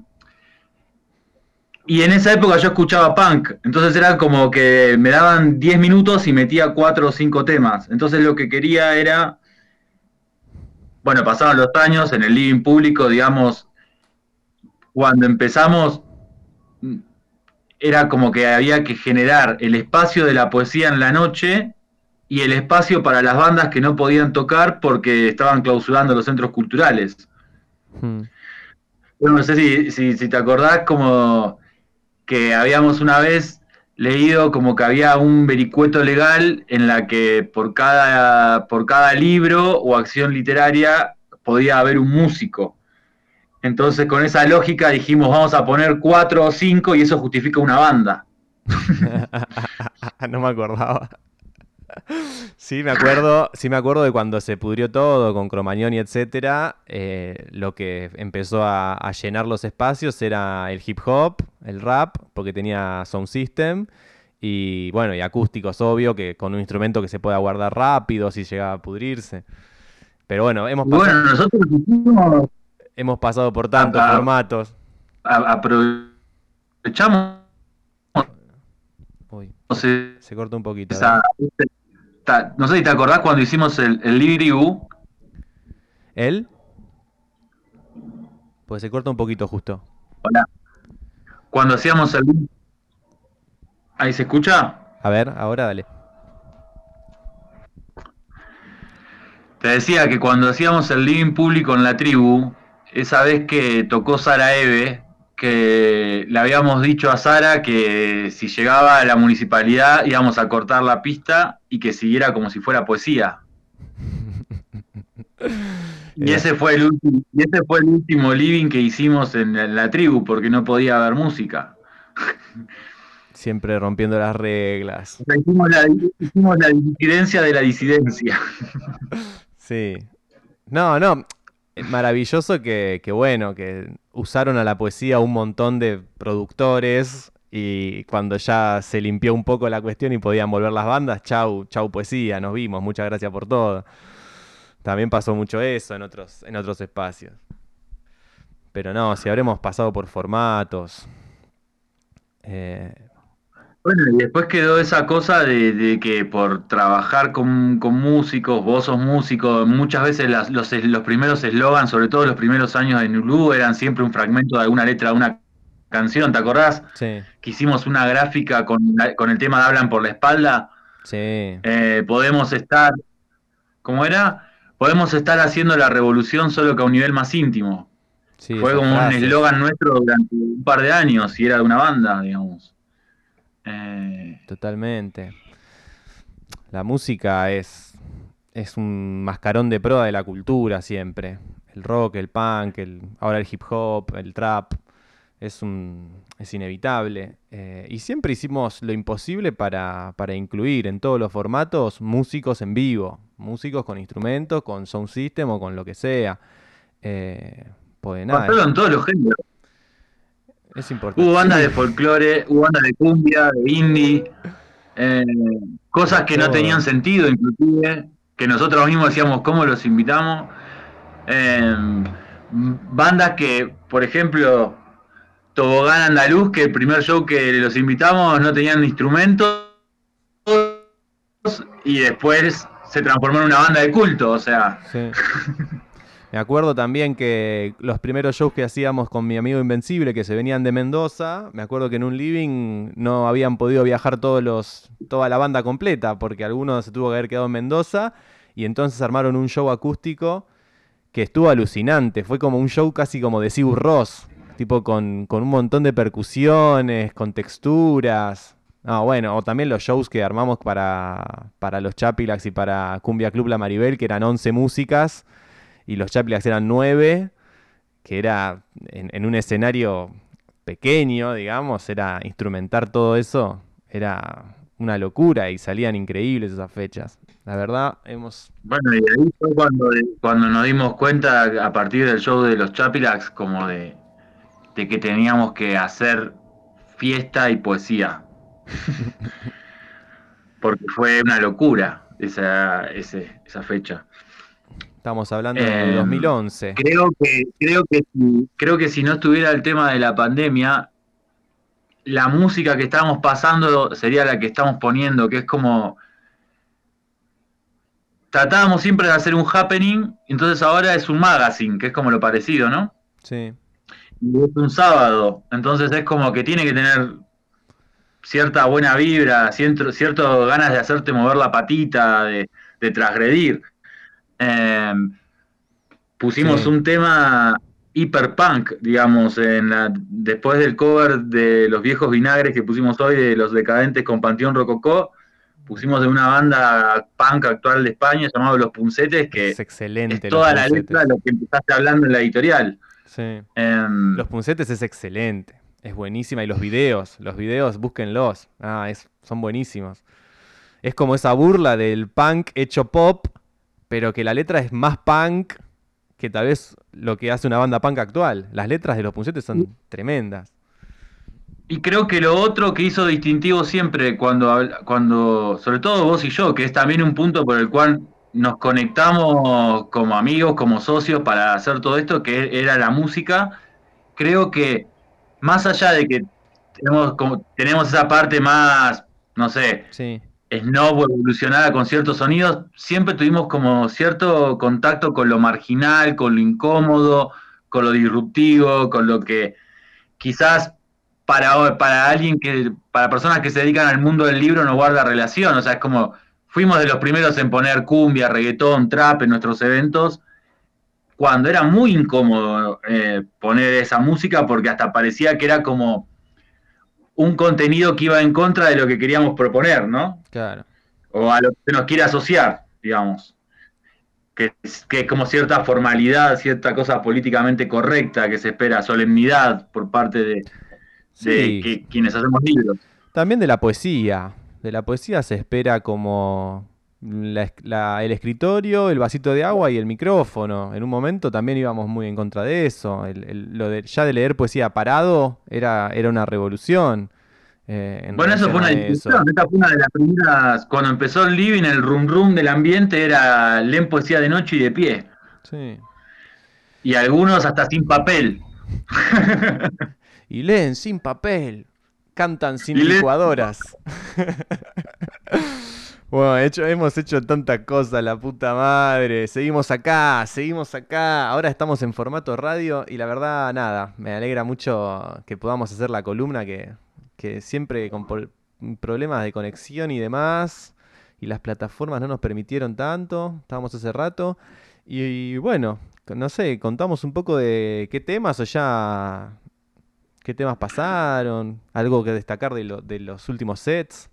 y en esa época yo escuchaba punk, entonces era como que me daban diez minutos y metía cuatro o cinco temas. Entonces lo que quería era, bueno, pasaban los años en el living público, digamos, cuando empezamos, era como que había que generar el espacio de la poesía en la noche y el espacio para las bandas que no podían tocar porque estaban clausurando los centros culturales. Hmm. Bueno, no sé si, si, si te acordás, como que habíamos una vez leído como que había un vericueto legal en la que por cada, por cada libro o acción literaria podía haber un músico. Entonces, con esa lógica dijimos, vamos a poner cuatro o cinco y eso justifica una banda. No me acordaba. Sí, me acuerdo, sí me acuerdo de cuando se pudrió todo con Cromañón y etcétera. Eh, lo que empezó a, a llenar los espacios era el hip hop, el rap, porque tenía sound system y bueno, y acústicos, obvio, que con un instrumento que se pueda guardar rápido si llegaba a pudrirse. Pero bueno, hemos pasado, bueno, nosotros hicimos, hemos pasado por tantos a, formatos. A, aprovechamos. Uy, se, se corta un poquito. Esa, no sé si te acordás cuando hicimos el, el Libriu. ¿El? Pues se corta un poquito justo. Hola. Cuando hacíamos el... ¿Ahí se escucha? A ver, ahora dale. Te decía que cuando hacíamos el living público en la tribu, esa vez que tocó Sara Eve, que le habíamos dicho a Sara que si llegaba a la municipalidad íbamos a cortar la pista y que siguiera como si fuera poesía. Y ese fue el último, y ese fue el último living que hicimos en la, en la tribu, porque no podía haber música. Siempre rompiendo las reglas. O sea, hicimos, la, hicimos la disidencia de la disidencia. Sí. No, no. Maravilloso que, que, bueno, que usaron a la poesía un montón de productores y cuando ya se limpió un poco la cuestión y podían volver las bandas, chau, chau poesía, nos vimos, muchas gracias por todo. También pasó mucho eso en otros, en otros espacios. Pero no, si habremos pasado por formatos. Eh... Bueno, y después quedó esa cosa de, de que por trabajar con, con músicos, vos sos músico, muchas veces las, los, los primeros eslogans, sobre todo los primeros años de Nulú, eran siempre un fragmento de alguna letra de una canción, ¿te acordás? Sí. Que hicimos una gráfica con, con el tema de Hablan por la espalda. Sí. Eh, podemos estar, ¿cómo era? Podemos estar haciendo la revolución solo que a un nivel más íntimo. Sí, fue como frases. un eslogan nuestro durante un par de años y era de una banda, digamos. Eh... Totalmente. La música es, es un mascarón de proa de la cultura siempre. El rock, el punk, el, ahora el hip hop, el trap. Es, un, es inevitable. Eh, y siempre hicimos lo imposible para, para incluir en todos los formatos músicos en vivo. Músicos con instrumentos, con sound system o con lo que sea. Eh, pues nada. Pasaron en todos los géneros. Es importante. Hubo bandas de folclore, hubo bandas de cumbia, de indie, eh, cosas que no tenían sentido, inclusive, que nosotros mismos decíamos cómo los invitamos. Eh, bandas que, por ejemplo, Tobogán Andaluz, que el primer show que los invitamos no tenían instrumentos y después se transformó en una banda de culto, o sea. Sí. Me acuerdo también que los primeros shows que hacíamos con mi amigo Invencible, que se venían de Mendoza, me acuerdo que en un living no habían podido viajar todos los, toda la banda completa, porque alguno se tuvo que haber quedado en Mendoza, y entonces armaron un show acústico que estuvo alucinante. Fue como un show casi como de Sigur Rós, tipo con, con un montón de percusiones, con texturas. No, bueno, o también los shows que armamos para, para los Chapilax y para Cumbia Club La Maribel, que eran once músicas, y los Chapilax eran nueve, que era en, en un escenario pequeño, digamos, era instrumentar todo eso, era una locura y salían increíbles esas fechas. La verdad, hemos... Bueno, y ahí fue cuando, cuando nos dimos cuenta, a partir del show de los Chapilax, como de, de que teníamos que hacer fiesta y poesía. Porque fue una locura esa, ese, esa fecha. Estamos hablando eh, de dos mil once. Creo que, creo que si, creo que si no estuviera el tema de la pandemia, la música que estábamos pasando sería la que estamos poniendo, que es como... Tratábamos siempre de hacer un happening, entonces ahora es un magazine, que es como lo parecido, ¿no? Sí. Y es un sábado, entonces es como que tiene que tener cierta buena vibra, cierto, cierto ganas de hacerte mover la patita, de, de transgredir. Eh, pusimos sí. un tema hiperpunk, digamos, en la, después del cover de Los Viejos Vinagres que pusimos hoy, de Los Decadentes con Panteón Rococó, pusimos de una banda punk actual de España llamado Los Puncetes, que es excelente, es toda la Puncetes. letra de lo que empezaste hablando en la editorial. Sí. Um, Los Puncetes es excelente, es buenísima, y los videos, los videos, búsquenlos, ah, es, son buenísimos. Es como esa burla del punk hecho pop, pero que la letra es más punk que tal vez lo que hace una banda punk actual. Las letras de Los Puncetes son tremendas. Y creo que lo otro que hizo distintivo siempre, cuando, cuando sobre todo vos y yo, que es también un punto por el cual nos conectamos como amigos, como socios para hacer todo esto, que era la música, creo que más allá de que tenemos, como, tenemos esa parte más, no sé... Sí. snob evolucionada con ciertos sonidos, siempre tuvimos como cierto contacto con lo marginal, con lo incómodo, con lo disruptivo, con lo que quizás para, para alguien que, para personas que se dedican al mundo del libro no guarda relación. O sea, es como, fuimos de los primeros en poner cumbia, reggaetón, trap en nuestros eventos, cuando era muy incómodo eh, poner esa música porque hasta parecía que era como un contenido que iba en contra de lo que queríamos proponer, ¿no? Claro. O a lo que se nos quiere asociar, digamos. Que, que es como cierta formalidad, cierta cosa políticamente correcta que se espera, solemnidad por parte de, Sí. de que, quienes hacemos libros. También de la poesía. De la poesía se espera como la- la- el escritorio, el vasito de agua y el micrófono. En un momento también íbamos muy en contra de eso. El- el- lo de, ya de leer poesía parado era, era una revolución. eh, en Bueno, eso fue una relación a eso. discusión, esta fue una de las primeras, cuando empezó el living, el rum rum del ambiente era leen poesía de noche y de pie. Sí. Y algunos hasta sin papel. Y leen sin papel, cantan sin Y leen- licuadoras. Bueno, hecho, hemos hecho tanta cosa, la puta madre. Seguimos acá, seguimos acá. Ahora estamos en formato radio y la verdad, nada, me alegra mucho que podamos hacer la columna que, que siempre con pol- problemas de conexión y demás. Y las plataformas no nos permitieron tanto. Estábamos hace rato. Y, y bueno, no sé, contamos un poco de qué temas o ya... ¿Qué temas pasaron? ¿Algo que destacar de, lo- de los últimos sets?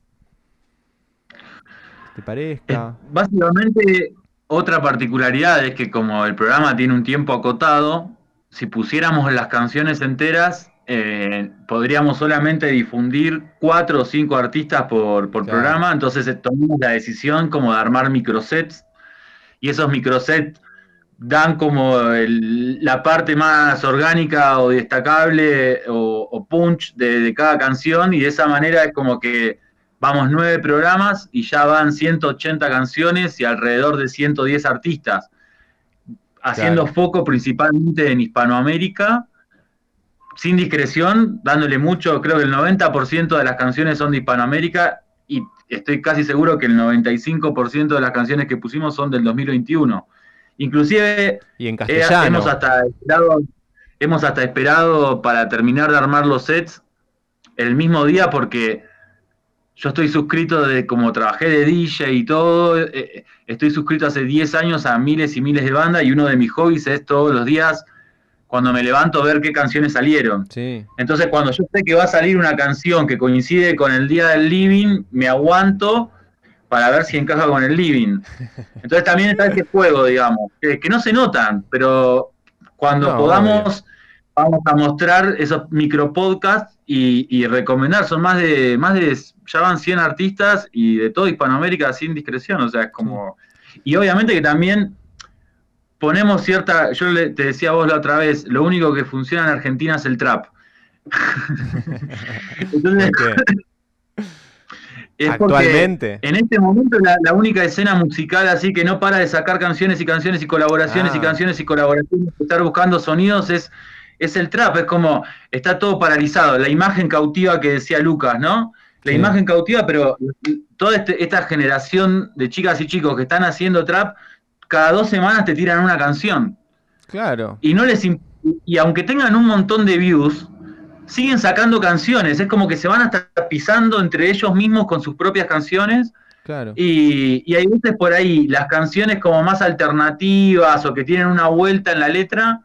¿Te parezca? Básicamente, otra particularidad es que como el programa tiene un tiempo acotado, si pusiéramos las canciones enteras, eh, podríamos solamente difundir cuatro o cinco artistas por, por Claro. programa, entonces eh, tomamos la decisión como de armar microsets, y esos microsets dan como el- la parte más orgánica o destacable o, o punch de, de cada canción, y de esa manera es como que vamos nueve programas y ya van ciento ochenta canciones y alrededor de ciento diez artistas, haciendo Claro. foco principalmente en Hispanoamérica, sin discreción, dándole mucho, creo que el noventa por ciento de las canciones son de Hispanoamérica y estoy casi seguro que el noventa y cinco por ciento de las canciones que pusimos son del dos mil veintiuno. Inclusive Y en eh, castellano. hemos hasta esperado, hemos hasta esperado para terminar de armar los sets el mismo día porque yo estoy suscrito de como trabajé de D J y todo, eh, estoy suscrito hace diez años a miles y miles de bandas y uno de mis hobbies es todos los días cuando me levanto ver qué canciones salieron. Sí. Entonces cuando yo sé que va a salir una canción que coincide con el día del living, me aguanto para ver si encaja con el living. Entonces también está ese juego, digamos, que, que no se notan, pero cuando No, podamos vamos a mostrar esos micropodcasts y, y recomendar. Son más de, más de, ya van cien artistas y de toda Hispanoamérica sin discreción, o sea, es como... Y obviamente que también ponemos cierta, yo le, te decía a vos la otra vez, lo único que funciona en Argentina es el trap. Entonces, es porque Actualmente. en este momento la, la única escena musical así que no para de sacar canciones y canciones y colaboraciones Ah. y canciones y colaboraciones, estar buscando sonidos es, es el trap, es como, está todo paralizado, la imagen cautiva que decía Lucas, ¿no? La Sí. imagen cautiva, pero toda este- esta generación de chicas y chicos que están haciendo trap, cada dos semanas te tiran una canción. Claro. Y no les imp- y aunque tengan un montón de views, siguen sacando canciones, es como que se van hasta pisando entre ellos mismos con sus propias canciones. Claro. Y, y hay veces por ahí las canciones como más alternativas o que tienen una vuelta en la letra,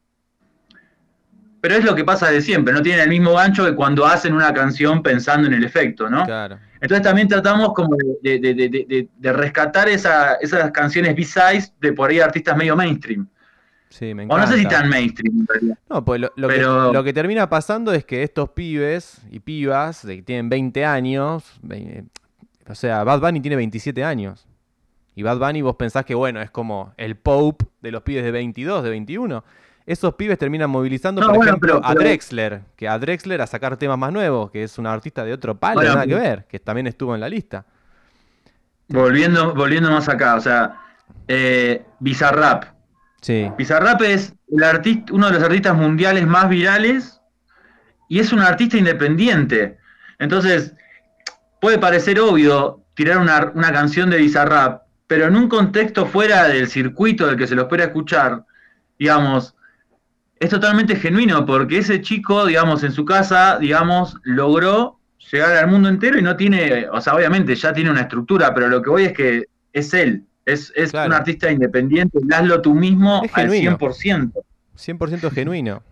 pero es lo que pasa de siempre, no tienen el mismo gancho que cuando hacen una canción pensando en el efecto, ¿no? Claro. Entonces también tratamos como de, de- de- de- de- de rescatar esa- esas canciones B-sides de por ahí artistas medio mainstream. Sí, me O encanta. no sé si tan mainstream en realidad. No, pues lo, lo Pero- que, lo que termina pasando es que estos pibes y pibas de que tienen veinte años, ve- o sea, Bad Bunny tiene veintisiete años. Y Bad Bunny vos pensás que, bueno, es como el Pope de los pibes de veintidós, de veintiuno. Esos pibes terminan movilizando, No, por bueno, ejemplo, pero- a pero- Drexler, que a Drexler a sacar temas más nuevos, que es un artista de otro palo, Bueno, nada que pero- ver, que también estuvo en la lista. Volviendo, volviendo más acá, o sea, eh, Bizarrap. Sí. Bizarrap es el artista, uno de los artistas mundiales más virales y es un artista independiente. Entonces, puede parecer obvio tirar una, una canción de Bizarrap, pero en un contexto fuera del circuito del que se lo espera escuchar, digamos, es totalmente genuino, porque ese chico, digamos, en su casa, digamos, logró llegar al mundo entero y no tiene, o sea, obviamente ya tiene una estructura, pero lo que voy es que es él, es, es Claro. un artista independiente, y hazlo tú mismo Es al genuino. cien por ciento. cien por ciento genuino.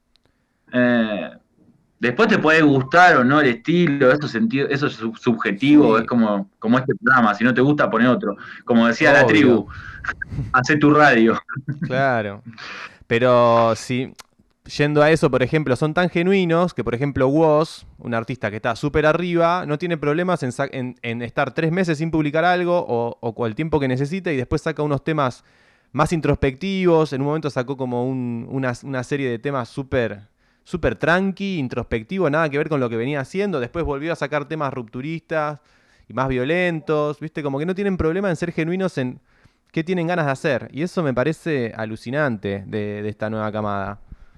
Eh, después te puede gustar o no el estilo, eso, sentido, eso es sub- subjetivo, Sí. es como, como este programa, si no te gusta, pone otro. Como decía la Obvio. tribu, hace tu radio. Claro. Pero si, yendo a eso, por ejemplo, son tan genuinos que, por ejemplo, Woz, un artista que está súper arriba, no tiene problemas en, sa- en- en estar tres meses sin publicar algo o, o con el tiempo que necesite y después saca unos temas más introspectivos. En un momento sacó como un- una, una serie de temas súper súper tranqui, introspectivo, nada que ver con lo que venía haciendo. Después volvió a sacar temas rupturistas y más violentos, ¿viste? Como que no tienen problema en ser genuinos en qué tienen ganas de hacer. Y eso me parece alucinante de, de esta nueva camada.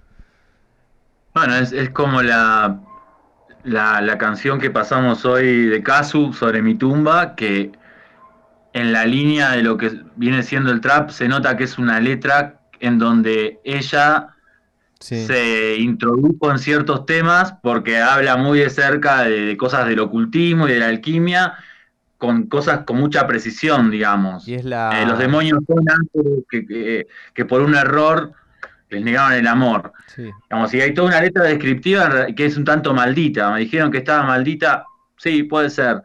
Bueno, es, es como la, la, la canción que pasamos hoy de Kazu sobre mi tumba, que en la línea de lo que viene siendo el trap se nota que es una letra en donde ella Sí. se introdujo en ciertos temas porque habla muy de cerca de, de cosas del ocultismo y de la alquimia, con cosas con mucha precisión, digamos. Y es la... Eh, los demonios son ángeles que, que, que por un error les negaban el amor. Sí. Digamos, y hay toda una letra descriptiva en re- que es un tanto maldita. Me dijeron que estaba maldita. Sí, puede ser.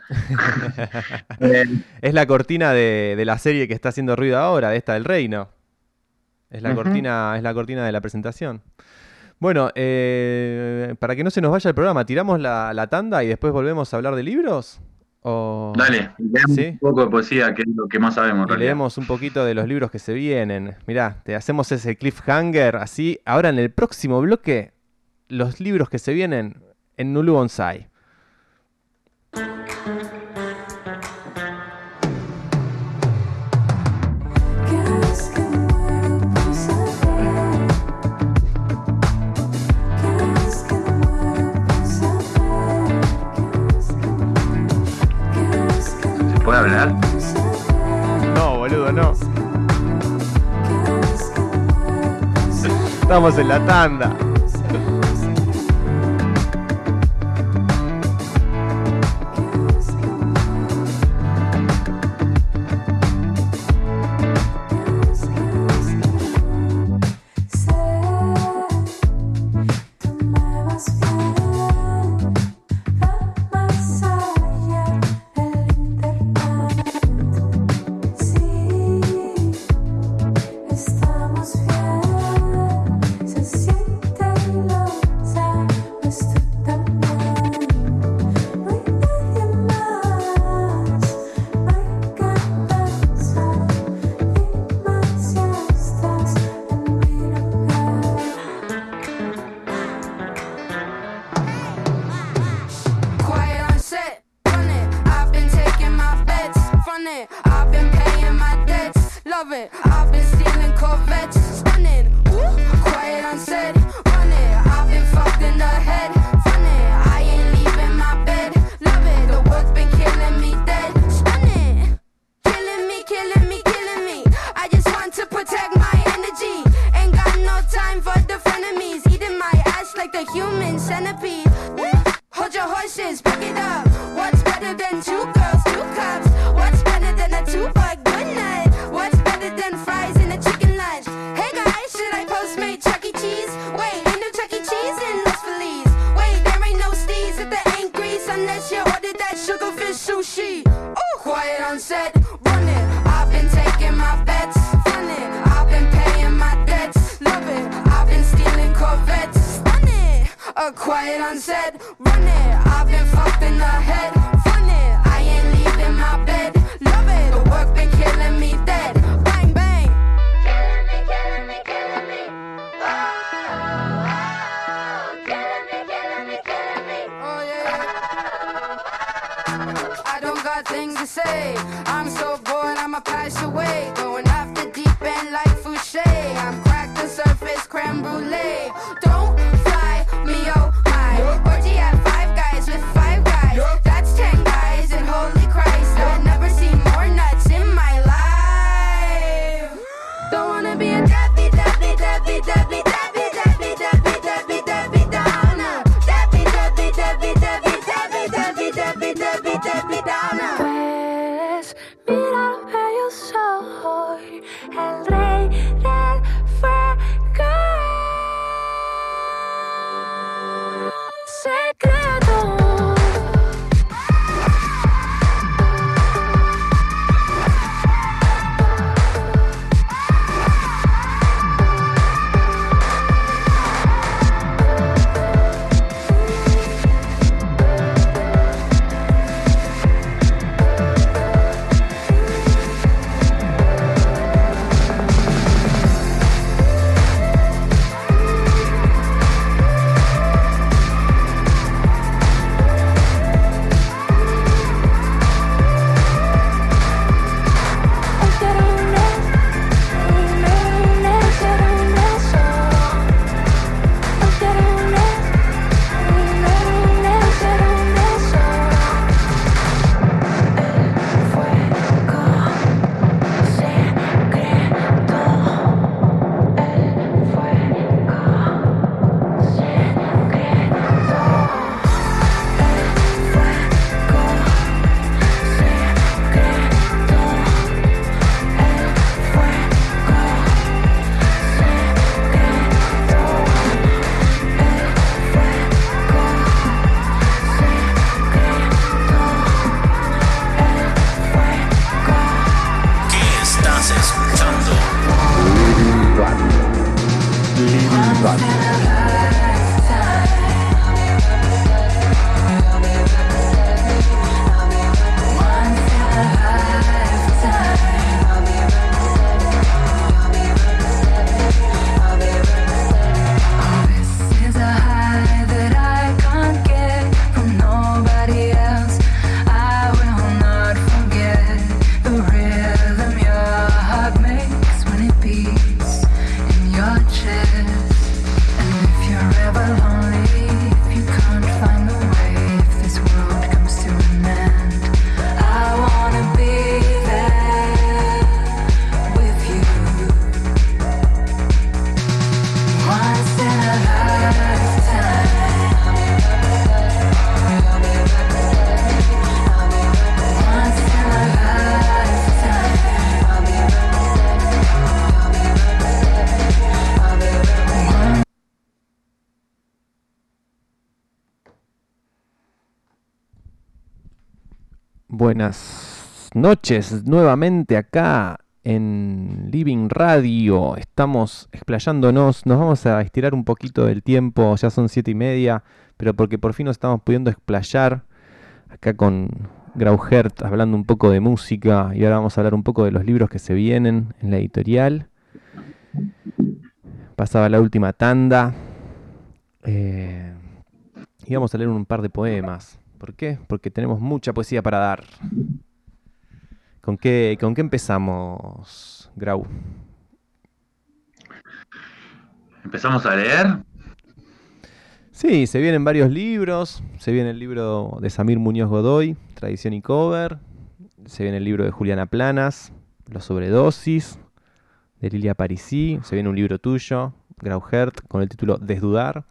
Eh, Es la cortina de, de la serie que está haciendo ruido ahora, de esta del Reino. Es la, Ujú. cortina, es la cortina de la presentación. Bueno, eh, para que no se nos vaya el programa, ¿tiramos la, la tanda y después volvemos a hablar de libros? ¿O... Dale, leemos ¿Sí? un poco de poesía, que es lo que más sabemos en Y realidad. leemos un poquito de los libros que se vienen. Mirá, te hacemos ese cliffhanger así. Ahora en el próximo bloque, los libros que se vienen en Nulu Bonsai. ¿Quieres que muera por saber? ¿Quieres que muera por saber? ¿Quieres que muera ¿Se puede hablar? por saber? No, boludo, no. ¿Quieres que muera por saber? Estamos en la tanda. Estamos bien, se siente lo sabes tú también. No hay nadie más, no hay que pensar. Dime si estás en mi lugar. Quiet on set, run it. I've been taking my bets, front it. I've been paying my debts, love it. I've been stealing Corvettes, stunning. Ooh, quiet on set, run it. I've been fucked in the head, front it. I ain't leaving my bed, love it. The work's been killing me dead, stunning. Killing me, killing me, killing me. I just want to protect my energy. Ain't got no time for the frenemies. Eating my ass like the human centipede. Hold your horses, back it up. What's better than two girls, two cups? What's better than a two-buck good night? What's better than fries and a chicken lunch? Hey guys, should I postmate Chuck E. Cheese? Wait, ain't no Chuck E. Cheese in Los Feliz. Wait, there ain't no steez at the ain't grease unless you ordered that sugarfish sushi. Ooh, quiet on set, run it. I've been taking my bets, fun it. I've been paying my debts, love it. I've been stealing Corvettes, stun it. Uh, quiet on set, run it. I've been fucked in the head, fun it. I ain't leaving my bed, love it. The work been killing me dead, bang bang. Killing me, killing me, killing me. Oh, oh, oh. Killing me, killing me, killing me. Oh yeah. I don't got things to say. I'm so bored, I'ma pass away. Going off the deep end like Fouché. I'm cracked the surface, creme brulee. Don't fly me, oh my. Orgy at Five Guys with five guys. That's ten guys, and holy Christ, I've never seen more nuts in my life. Don't wanna be a Debbie, Debbie, Debbie, Debbie, Debbie, Debbie, Buenas noches, nuevamente acá en Living Radio. Estamos explayándonos, nos vamos a estirar un poquito del tiempo, ya son siete y media, pero porque por fin nos estamos pudiendo explayar acá con Grauhert hablando un poco de música, y ahora vamos a hablar un poco de los libros que se vienen en la editorial. Pasaba la última tanda eh, y vamos a leer un par de poemas. ¿Por qué? Porque tenemos mucha poesía para dar. ¿Con qué, con qué empezamos, Grau? ¿Empezamos a leer? Sí, se vienen varios libros. Se viene el libro de Samir Muñoz Godoy, Tradición y Cover. Se viene el libro de Juliana Planas, Los Sobredosis, de Lilia Parisi. Se viene un libro tuyo, Grauhert, con el título Desdudar.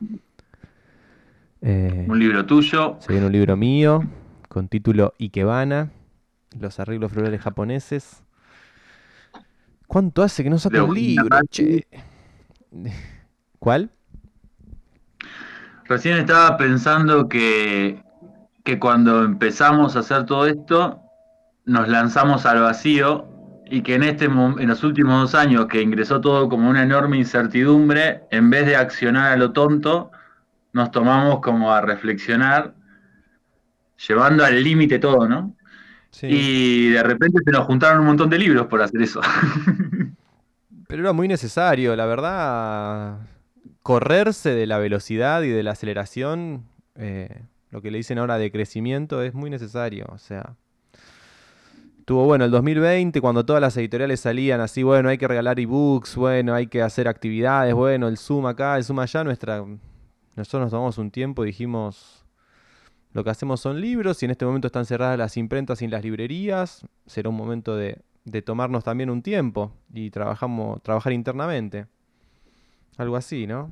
Eh, un libro tuyo. Se viene un libro mío, con título Ikebana, Los arreglos florales japoneses. ¿Cuánto hace que no saco un libro, che? ¿Cuál? Recién estaba pensando que, que cuando empezamos a hacer todo esto, nos lanzamos al vacío y que en, este, en los últimos dos años que ingresó todo como una enorme incertidumbre, en vez de accionar a lo tonto, nos tomamos como a reflexionar, llevando al límite todo, ¿no? Sí. Y de repente se nos juntaron un montón de libros por hacer eso. Pero era muy necesario, la verdad. Correrse de la velocidad y de la aceleración, eh, lo que le dicen ahora de crecimiento, es muy necesario. O sea, estuvo bueno el dos mil veinte, cuando todas las editoriales salían así, bueno, hay que regalar ebooks, bueno, hay que hacer actividades, bueno, el Zoom acá, el Zoom allá. Nuestra, nosotros nos tomamos un tiempo y dijimos, lo que hacemos son libros, y en este momento están cerradas las imprentas y las librerías. Será un momento de, de tomarnos también un tiempo y trabajamos, trabajar internamente. Algo así, ¿no?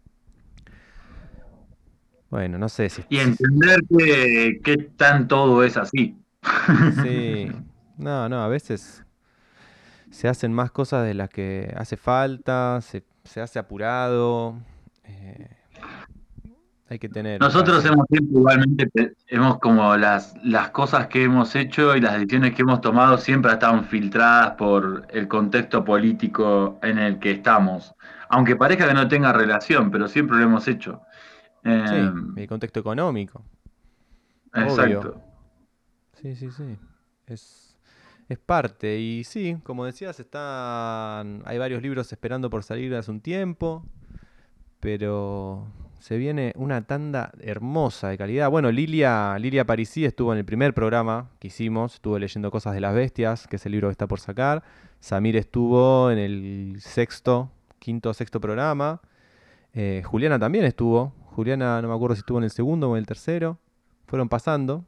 Bueno, no sé si... Y entender que, que tan todo es así. Sí. No, no, a veces se hacen más cosas de las que hace falta, se, se hace apurado. Eh, hay que tener... Nosotros hemos siempre igualmente, hemos como las, las cosas que hemos hecho y las decisiones que hemos tomado siempre estaban filtradas por el contexto político en el que estamos. Aunque parezca que no tenga relación, pero siempre lo hemos hecho. Eh, sí, el contexto económico. Exacto. Obvio. Sí, sí, sí. Es, es parte. Y sí, como decías, están, hay varios libros esperando por salir hace un tiempo. Pero se viene una tanda hermosa de calidad. Bueno, Lilia, Lilia Parisi estuvo en el primer programa que hicimos. Estuvo leyendo Cosas de las Bestias, que es el libro que está por sacar. Samir estuvo en el sexto... quinto o sexto programa. Eh, Juliana también estuvo. Juliana, no me acuerdo si estuvo en el segundo o en el tercero. Fueron pasando.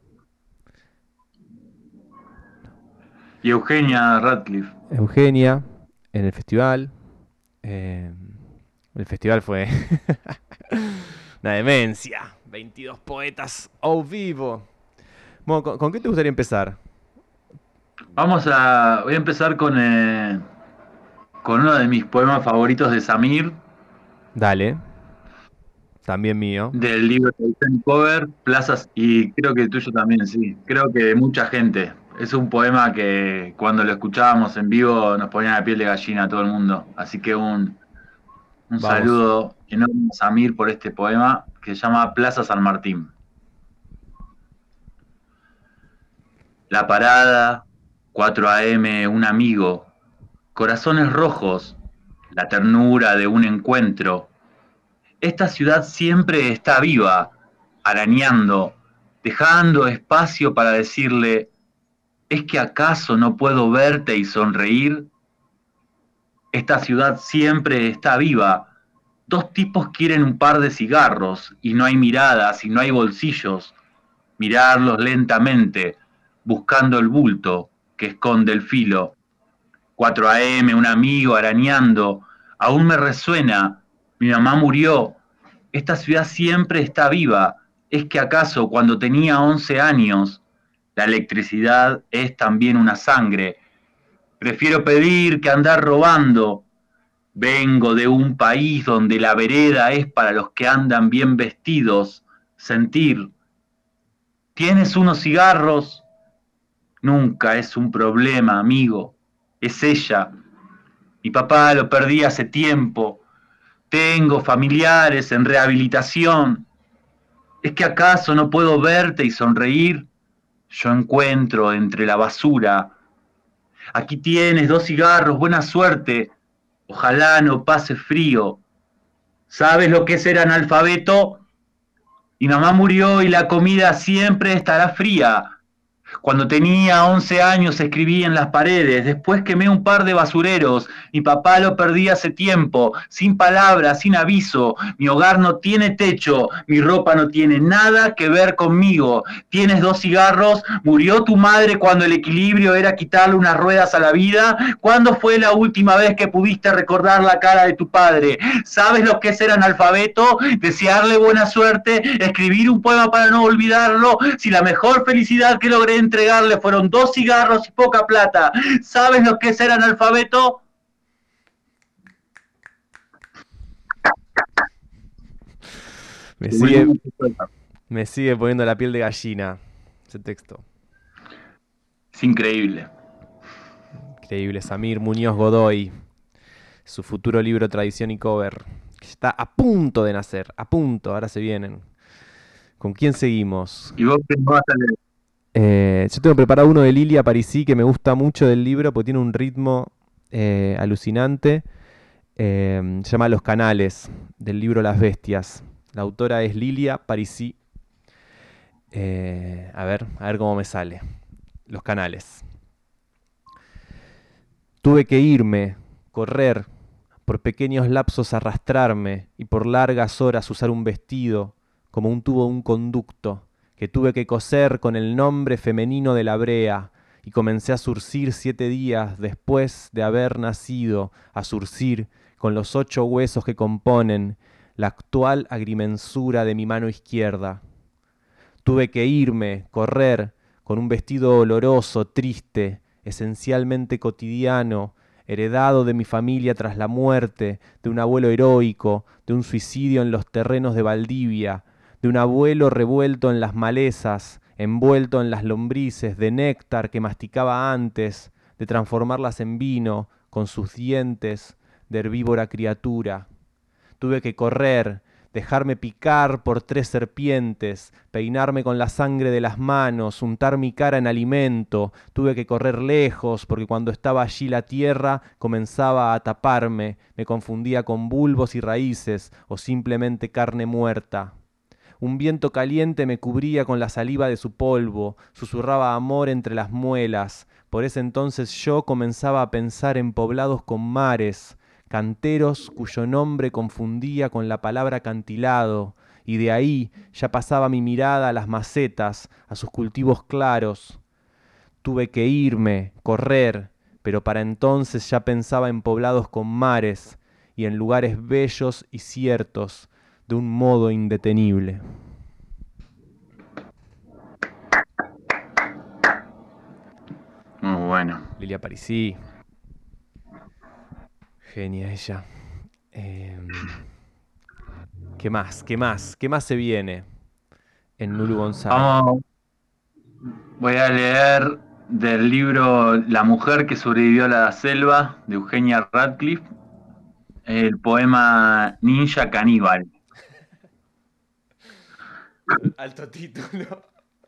Y Eugenia Radcliffe. Eugenia, en el festival. Eh, el festival fue una demencia. veintidós poetas au vivo. Bueno, ¿con, ¿con qué te gustaría empezar? Vamos a... Voy a empezar con... Eh... con uno de mis poemas favoritos de Samir. Dale. También mío. Del libro Tradición y Cover, Plazas, y creo que el tuyo también, sí. Creo que mucha gente. Es un poema que cuando lo escuchábamos en vivo nos ponía la piel de gallina a todo el mundo. Así que un, un saludo enorme a Samir por este poema que se llama Plaza San Martín. La parada, cuatro a eme, un amigo. Corazones rojos, la ternura de un encuentro. Esta ciudad siempre está viva, arañando, dejando espacio para decirle, ¿es que acaso no puedo verte y sonreír? Esta ciudad siempre está viva. Dos tipos quieren un par de cigarros y no hay miradas y no hay bolsillos. Mirarlos lentamente, buscando el bulto que esconde el filo. cuatro a eme, un amigo arañando, aún me resuena, mi mamá murió, esta ciudad siempre está viva, es que acaso cuando tenía once años, la electricidad es también una sangre, prefiero pedir que andar robando, vengo de un país donde la vereda es para los que andan bien vestidos, sentir, ¿tienes unos cigarros? Nunca es un problema, amigo. Es ella. Mi papá lo perdí hace tiempo. Tengo familiares en rehabilitación. ¿Es que acaso no puedo verte y sonreír? Yo encuentro entre la basura. Aquí tienes dos cigarros, buena suerte. Ojalá no pase frío. ¿Sabes lo que es ser analfabeto? Mi mamá murió y la comida siempre estará fría. Cuando tenía once años escribí en las paredes, después quemé un par de basureros, mi papá lo perdí hace tiempo, sin palabras, sin aviso, mi hogar no tiene techo, mi ropa no tiene nada que ver conmigo, tienes dos cigarros, murió tu madre cuando el equilibrio era quitarle unas ruedas a la vida, ¿cuándo fue la última vez que pudiste recordar la cara de tu padre? ¿Sabes lo que es ser analfabeto? Desearle buena suerte, escribir un poema para no olvidarlo, si la mejor felicidad que logré entregarle fueron dos cigarros y poca plata. ¿Sabes lo que es ser analfabeto? Me sigue, me sigue poniendo la piel de gallina ese texto. Es increíble. Increíble. Samir Muñoz Godoy, su futuro libro Tradición y Cover, que está a punto de nacer, a punto, ahora se vienen. ¿Con quién seguimos? ¿Y vos qué vas a leer? Eh, yo tengo preparado uno de Lilia Parisi que me gusta mucho del libro porque tiene un ritmo eh, alucinante. Eh, se llama Los Canales, del libro Las Bestias. La autora es Lilia Parisi. Eh, a ver, a ver cómo me sale. Los Canales. Tuve que irme, correr, por pequeños lapsos arrastrarme y por largas horas usar un vestido como un tubo de un conducto que tuve que coser con el nombre femenino de la brea y comencé a surcir siete días después de haber nacido, a surcir con los ocho huesos que componen la actual agrimensura de mi mano izquierda. Tuve que irme, correr, con un vestido oloroso, triste, esencialmente cotidiano, heredado de mi familia tras la muerte, de un abuelo heroico, de un suicidio en los terrenos de Valdivia, de un abuelo revuelto en las malezas, envuelto en las lombrices, de néctar que masticaba antes de transformarlas en vino con sus dientes de herbívora criatura. Tuve que correr, dejarme picar por tres serpientes, peinarme con la sangre de las manos, untar mi cara en alimento. Tuve que correr lejos, porque cuando estaba allí la tierra comenzaba a taparme, me confundía con bulbos y raíces, o simplemente carne muerta. Un viento caliente me cubría con la saliva de su polvo, susurraba amor entre las muelas. Por ese entonces yo comenzaba a pensar en poblados con mares, canteros cuyo nombre confundía con la palabra acantilado, y de ahí ya pasaba mi mirada a las macetas, a sus cultivos claros. Tuve que irme, correr, pero para entonces ya pensaba en poblados con mares y en lugares bellos y ciertos, de un modo indetenible. Muy bueno. Lilia Parisi. Genia ella. Eh, ¿Qué más? ¿Qué más? ¿Qué más se viene en Nulu González? Vamos. Voy a leer del libro La mujer que sobrevivió a la selva, de Eugenia Radcliffe, el poema Ninja Caníbal. Alto título.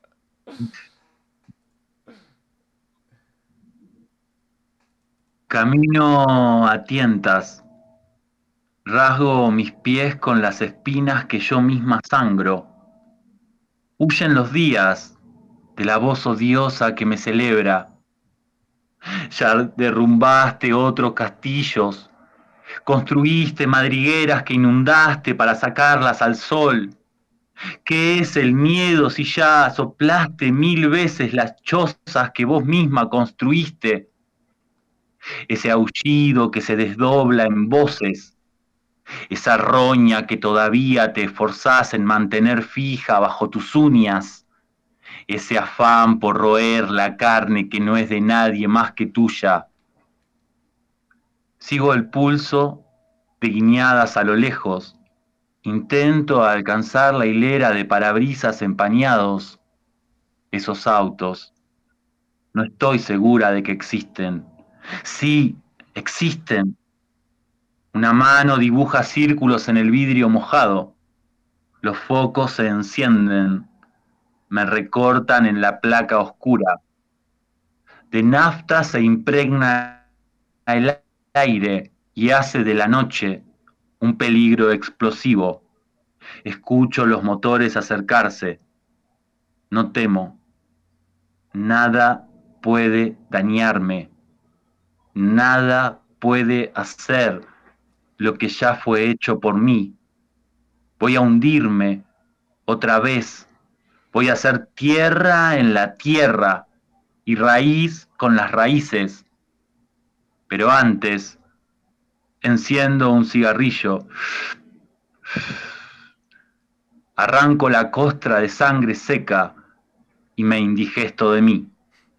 Camino a tientas, rasgo mis pies con las espinas que yo misma sangro. Huyen los días de la voz odiosa que me celebra. Ya derrumbaste otros castillos, construiste madrigueras que inundaste para sacarlas al sol. ¿Qué es el miedo si ya soplaste mil veces las chozas que vos misma construiste? Ese aullido que se desdobla en voces, esa roña que todavía te esforzás en mantener fija bajo tus uñas, ese afán por roer la carne que no es de nadie más que tuya. Sigo el pulso de guiñadas a lo lejos, intento alcanzar la hilera de parabrisas empañados, esos autos. No estoy segura de que existen. Sí, existen. Una mano dibuja círculos en el vidrio mojado. Los focos se encienden. Me recortan en la placa oscura. De nafta se impregna el aire y hace de la noche un peligro explosivo. Escucho los motores acercarse. No temo. Nada puede dañarme. Nada puede hacer lo que ya fue hecho por mí. Voy a hundirme otra vez. Voy a hacer tierra en la tierra y raíz con las raíces. Pero antes, enciendo un cigarrillo. Arranco la costra de sangre seca y me indigesto de mí.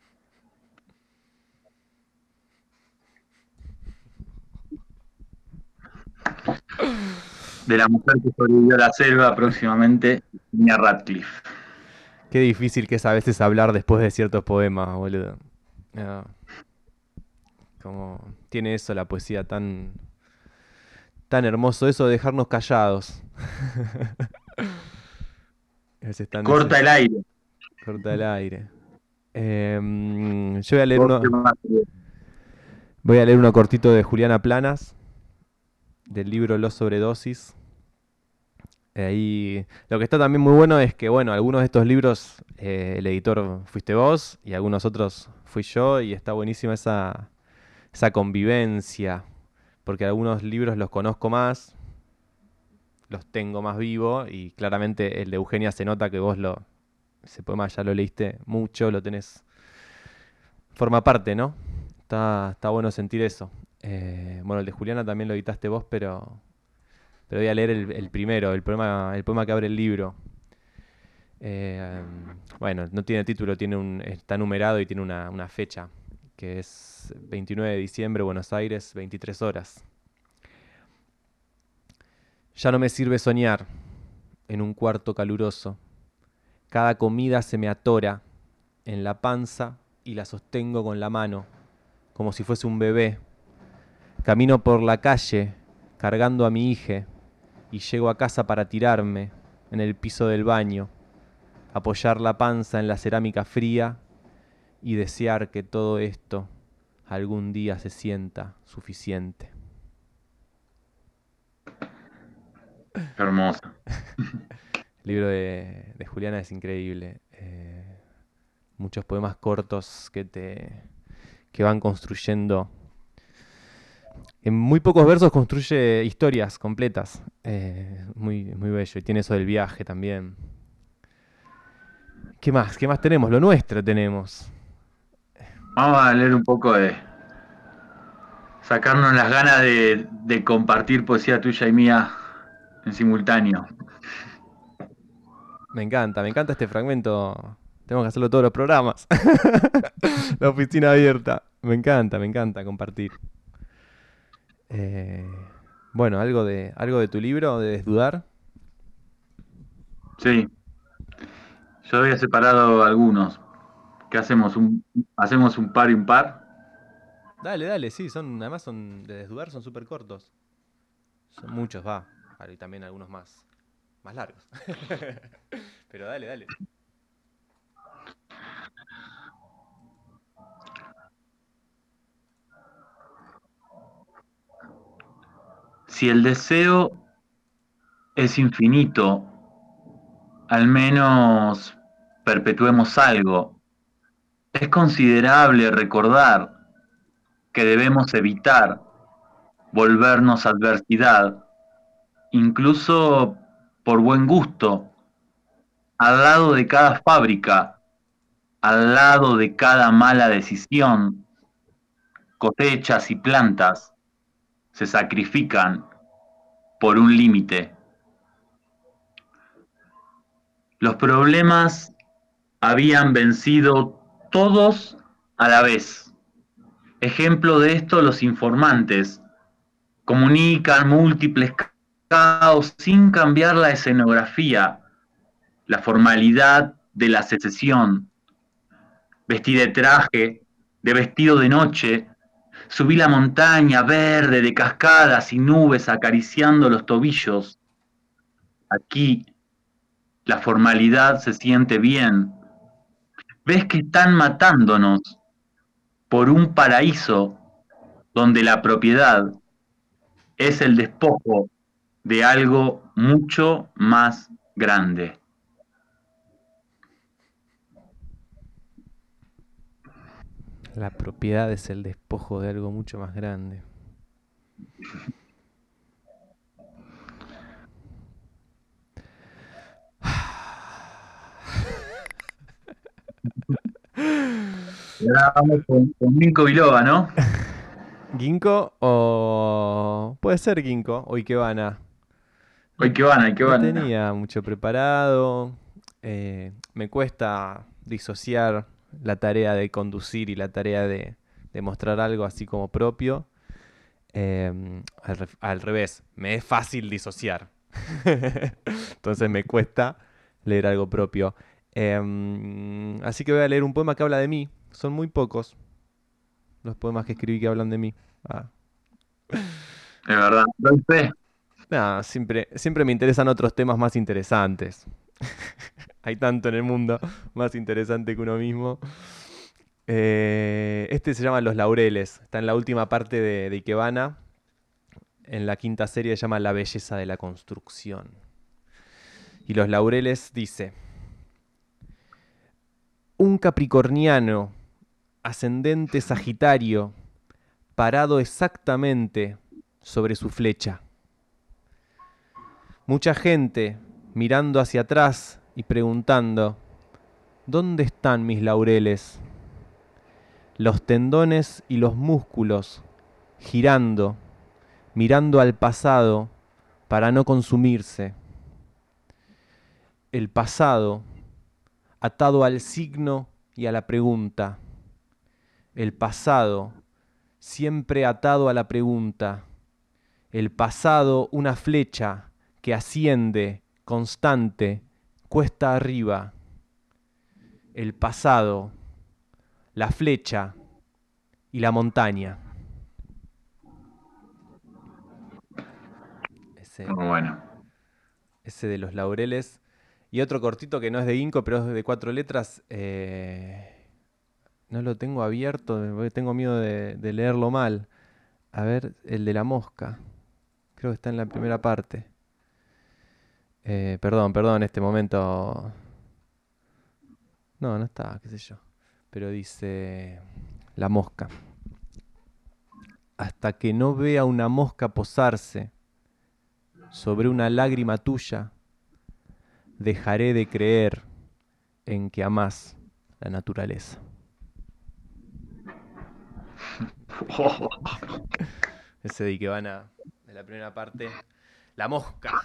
De la mujer que sobrevivió a la selva, próximamente, Virginia Radcliffe. Qué difícil que es a veces hablar después de ciertos poemas, boludo. Ah, como tiene eso la poesía tan, tan hermoso, eso de dejarnos callados. A veces tan Corta neces- el aire. Corta el aire. Em, yo voy a leer uno, Corte más. voy a leer uno cortito de Juliana Planas, del libro Los Sobredosis. Ahí, lo que está también muy bueno es que, bueno, algunos de estos libros eh, el editor fuiste vos y algunos otros fui yo, y está buenísima esa, esa convivencia, porque algunos libros los conozco más, los tengo más vivo, y claramente el de Eugenia se nota que vos lo, ese poema ya lo leíste mucho, lo tenés, forma parte, ¿no? Está, está bueno sentir eso. Eh, bueno, el de Juliana también lo editaste vos, pero... Pero voy a leer el, el primero, el poema, el poema que abre el libro. Eh, bueno, no tiene título, tiene un, está numerado y tiene una, una fecha, que es veintinueve de diciembre, Buenos Aires, veintitrés horas. Ya no me sirve soñar en un cuarto caluroso. Cada comida se me atora en la panza y la sostengo con la mano, como si fuese un bebé. Camino por la calle cargando a mi hija, y llego a casa para tirarme en el piso del baño, apoyar la panza en la cerámica fría y desear que todo esto algún día se sienta suficiente. Hermoso. El libro de, de Juliana es increíble. Eh, muchos poemas cortos que te que van construyendo. En muy pocos versos construye historias completas. Eh, muy, muy bello. Y tiene eso del viaje también. ¿Qué más? ¿Qué más tenemos? Lo nuestro tenemos. Vamos a leer un poco de... Sacarnos las ganas de, de compartir poesía tuya y mía en simultáneo. Me encanta, me encanta este fragmento. Tenemos que hacerlo todos los programas. La oficina abierta. Me encanta, me encanta compartir. Eh, bueno, ¿algo de, algo de tu libro, de Desdudar? Sí. Yo había separado algunos. ¿Qué hacemos? ¿Un, hacemos un par impar? Dale, dale, sí, son, además son de Desdudar, son súper cortos. Son muchos, va. Claro, y también algunos más, más largos. Pero dale, dale. Si el deseo es infinito, al menos perpetuemos algo. Es considerable recordar que debemos evitar volvernos adversidad, incluso por buen gusto, al lado de cada fábrica, al lado de cada mala decisión, cosechas y plantas se sacrifican por un límite. Los problemas habían vencido todos a la vez. Ejemplo de esto, los informantes comunican múltiples caos sin cambiar la escenografía, la formalidad de la secesión. vestí de traje, de vestido de noche, subí la montaña verde de cascadas y nubes acariciando los tobillos. Aquí la formalidad se siente bien. ¿Ves que están matándonos por un paraíso donde la propiedad es el despojo de algo mucho más grande? La propiedad es el despojo de algo mucho más grande. Y ahora vamos con, con Ginkgo biloba, ¿no? ¿Ginkgo o...? Puede ser Ginkgo o Ikebana. O Ikebana, Ikebana. No tenía mucho preparado. Eh, me cuesta disociar la tarea de conducir y la tarea de, de mostrar algo así como propio. Eh, al, re- al revés, me es fácil disociar. Entonces me cuesta leer algo propio. Eh, así que voy a leer un poema que habla de mí. Son muy pocos los poemas que escribí que hablan de mí. Ah. Es verdad. Doy fe. No, siempre, siempre me interesan otros temas más interesantes. Hay tanto en el mundo más interesante que uno mismo. Eh, este se llama Los Laureles. Está en la última parte de, de Ikebana. En la quinta serie se llama La belleza de la construcción. Y Los Laureles dice: un capricorniano, ascendente Sagitario, parado exactamente sobre su flecha. Mucha gente mirando hacia atrás y preguntando: ¿dónde están mis laureles? Los tendones y los músculos girando, mirando al pasado para no consumirse. El pasado atado al signo y a la pregunta. El pasado siempre atado a la pregunta. El pasado una flecha que asciende, constante, cuesta arriba. El pasado, la flecha y la montaña. Ese, Muy bueno. ese de Los Laureles. Y otro cortito que no es de Ginkgo, pero es de cuatro letras. Eh, no lo tengo abierto, porque tengo miedo de, de leerlo mal. A ver, el de la mosca. Creo que está en la primera parte. Eh, perdón, perdón, en este momento... No, no está, qué sé yo. Pero dice... La mosca. Hasta que no vea una mosca posarse sobre una lágrima tuya, dejaré de creer en que amás la naturaleza. Ese de Ikebana, de la primera parte. La mosca.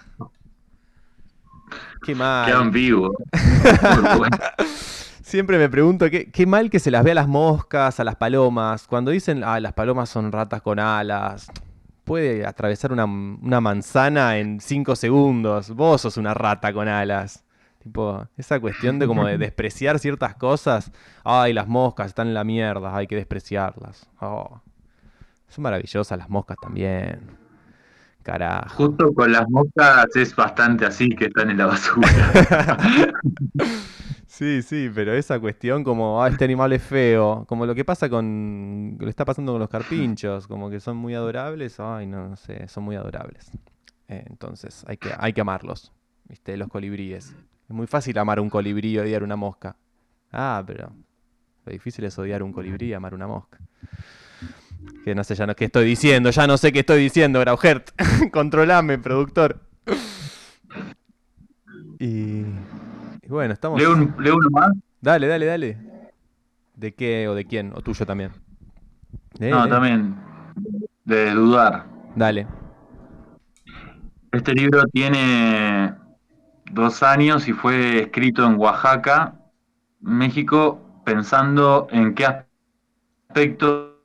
Qué mal. Qué ambiguo. Muy bueno. Siempre me pregunto, ¿qué, qué mal que se las ve a las moscas, a las palomas. Cuando dicen, ah, las palomas son ratas con alas. Puede atravesar una, una manzana en cinco segundos. Vos sos una rata con alas. Tipo, esa cuestión de como de despreciar ciertas cosas. Ay, las moscas están en la mierda, hay que despreciarlas. Oh. Son maravillosas las moscas también. Carajo. Justo con las moscas es bastante así que están en la basura. Sí, sí, pero esa cuestión como, ah, este animal es feo, como lo que pasa con, lo está pasando con los carpinchos, como que son muy adorables, ay, no, no sé, son muy adorables. Eh, entonces, hay que, hay que amarlos, ¿viste? Los colibríes. Es muy fácil amar un colibrí y odiar una mosca. Ah, pero lo difícil es odiar un colibrí y amar una mosca. Que no sé ya no qué estoy diciendo, ya no sé qué estoy diciendo, Graugert. Controlame, productor. Y... Y bueno, estamos... ¿Leo, un, ¿Leo uno más? Dale, dale, dale. ¿De qué o de quién? ¿O tuyo también? Lee, No, lee. también. De dudar. Dale. Este libro tiene dos años y fue escrito en Oaxaca, México, pensando en qué aspecto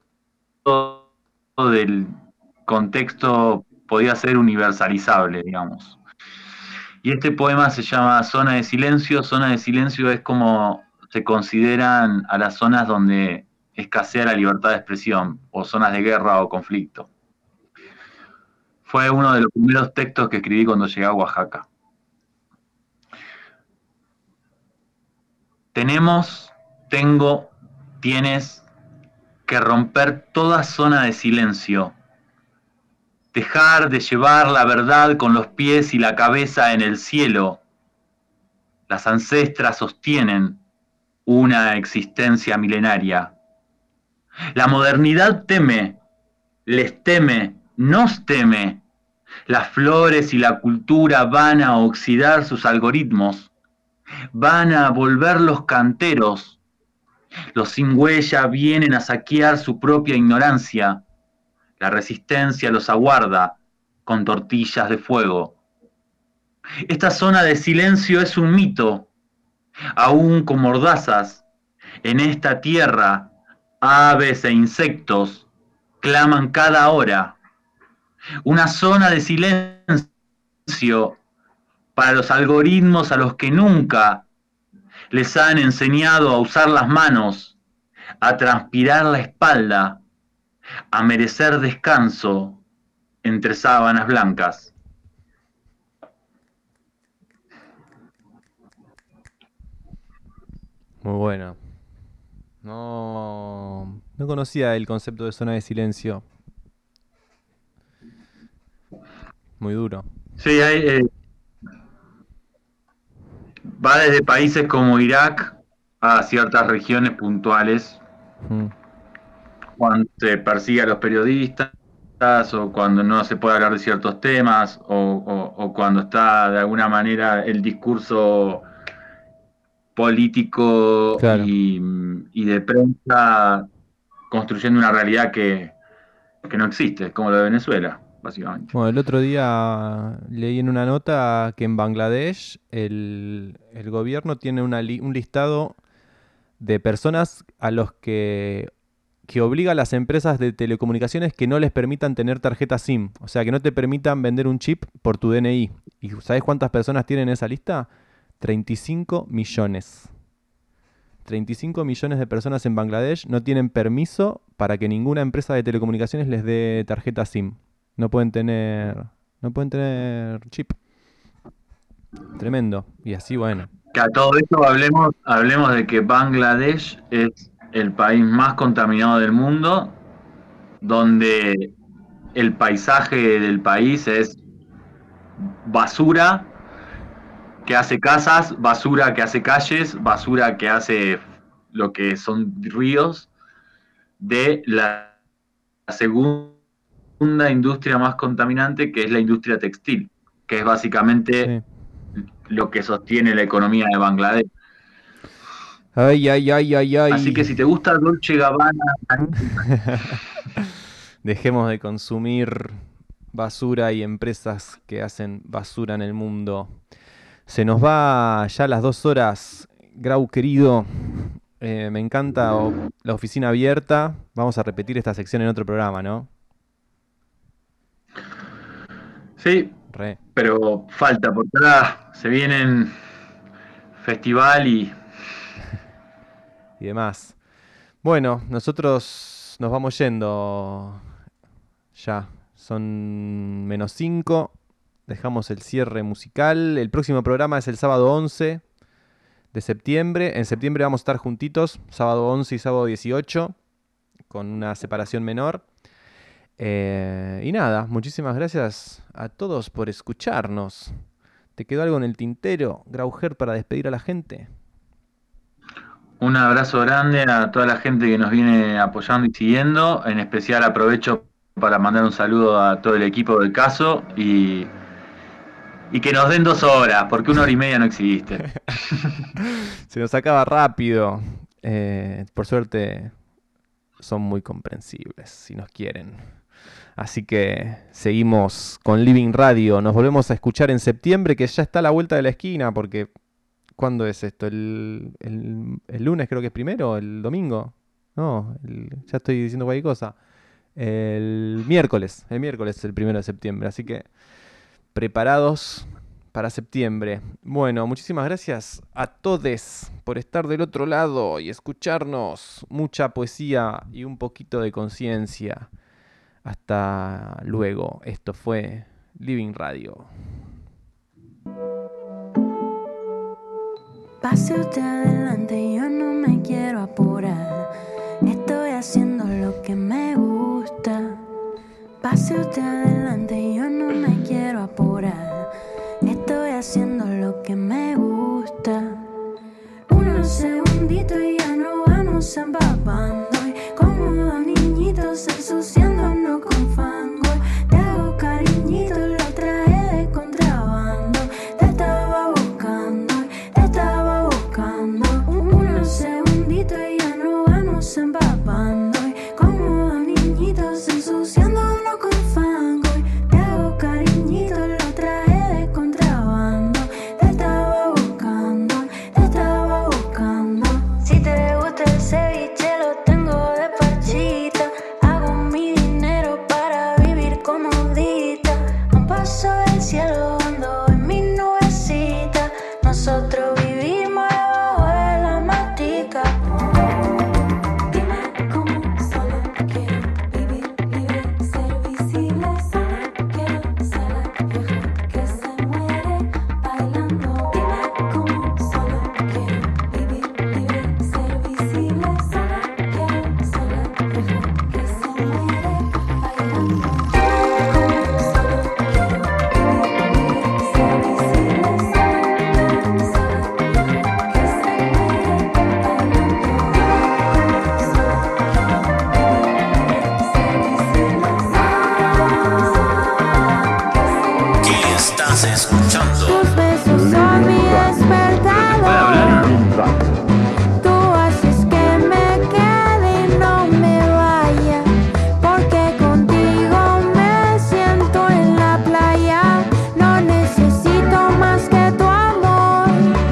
del contexto podía ser universalizable, digamos. Y este poema se llama Zona de Silencio. Zona de Silencio es como se consideran a las zonas donde escasea la libertad de expresión, o zonas de guerra o conflicto. Fue uno de los primeros textos que escribí cuando llegué a Oaxaca. Tenemos, tengo, tienes que romper toda zona de silencio. Dejar de llevar la verdad con los pies y la cabeza en el cielo. Las ancestras sostienen una existencia milenaria. La modernidad teme, les teme, nos teme. Las flores y la cultura van a oxidar sus algoritmos. Van a volverlos canteros. Los sin huella vienen a saquear su propia ignorancia. La resistencia los aguarda con tortillas de fuego. Esta zona de silencio es un mito, aún con mordazas. En esta tierra, aves e insectos claman cada hora. Una zona de silencio para los algoritmos a los que nunca les han enseñado a usar las manos, a transpirar la espalda, a merecer descanso entre sábanas blancas. Muy bueno. No, no conocía el concepto de zona de silencio. Muy duro. Sí, hay, eh, va desde países como Irak a ciertas regiones puntuales, Mm. cuando se persigue a los periodistas o cuando no se puede hablar de ciertos temas o, o- o cuando está de alguna manera el discurso político Claro. y, y de prensa construyendo una realidad que, que no existe, como la de Venezuela, básicamente. Bueno, el otro día leí en una nota que en Bangladesh el, el gobierno tiene una li- un listado de personas a los que, que obliga a las empresas de telecomunicaciones que no les permitan tener tarjeta SIM. O sea, que no te permitan vender un chip por tu D N I. ¿Y sabes cuántas personas tienen esa lista? treinta y cinco millones. treinta y cinco millones de personas en Bangladesh no tienen permiso para que ninguna empresa de telecomunicaciones les dé tarjeta SIM. No pueden tener, no pueden tener chip. Tremendo. Y así, bueno. Que a todo esto hablemos, hablemos de que Bangladesh es el país más contaminado del mundo, donde el paisaje del país es basura que hace casas, basura que hace calles, basura que hace lo que son ríos, de la segunda industria más contaminante, que es la industria textil, que es básicamente lo que sostiene la economía de Bangladesh. Ay, ay, ay, ay, ay. Así que si te gusta Dolce Gabbana, Dejemos de consumir basura y empresas que hacen basura en el mundo. Se nos va ya las dos horas, Grau querido. Eh, me encanta o- la oficina abierta. Vamos a repetir esta sección en otro programa, ¿no? sí, Re. pero falta, porque ahora se vienen festival y Y demás. Bueno, nosotros nos vamos yendo ya. Son menos cinco. Dejamos el cierre musical. El próximo programa es el sábado once de septiembre. En septiembre vamos a estar juntitos, sábado once y sábado dieciocho, con una separación menor. Eh, y nada, muchísimas gracias a todos por escucharnos. ¿Te quedó algo en el tintero, Grauger, para despedir a la gente? un abrazo grande a toda la gente que nos viene apoyando y siguiendo. En especial aprovecho para mandar un saludo a todo el equipo del caso y, y que nos den dos horas, porque una hora y media no existe. Se nos acaba rápido. Eh, por suerte son muy comprensibles si nos quieren. Así que seguimos con Living Radio. Nos volvemos a escuchar en septiembre, que ya está a la vuelta de la esquina, porque ¿cuándo es esto? ¿El, el, el lunes creo que es primero? ¿El domingo? No, el- ya estoy diciendo cualquier cosa. El miércoles. El miércoles es el primero de septiembre. Así que preparados para septiembre. Bueno, muchísimas gracias a todos por estar del otro lado y escucharnos. Mucha poesía y un poquito de conciencia. Hasta luego. Esto fue Living Radio. Pase usted adelante, yo no me quiero apurar. Estoy haciendo lo que me gusta. Pase usted adelante, yo no me quiero apurar. Estoy haciendo lo que me gusta. Unos segunditos y ya nos vamos empapando. Y como dos niñitos ensuciándonos con fango. Te hago cariñito, lo traje de contrabando. Te estaba buscando, te estaba buscando. Unos segunditos y ya nos vamos empapando. Y como dos niñitos ensuciándonos con fango. Te hago cariñito, lo traje de contrabando. Te estaba buscando, te estaba buscando. Si te gusta el ceviche, lo tengo de parchita. Hago mi dinero para vivir comodita. A un paso del cielo ando en mi nubecita. Nosotros vivimos debajo de la matica. Dime cómo solo quiero vivir libre, ser visible. Solo quiero ser la vieja que se muere bailando. Dime cómo solo quiero vivir libre, ser visible. Solo quiero ser la vieja que se muere bailando. Dime cómo solo quiero vivir libre, ser visible. Solo quiero ser la vieja que se muere bailando. ¿Qué estás escuchando? Tus besos son mi despertador. Tú haces que me quede y no me vaya. Porque contigo me siento en la playa. No necesito más que tu amor.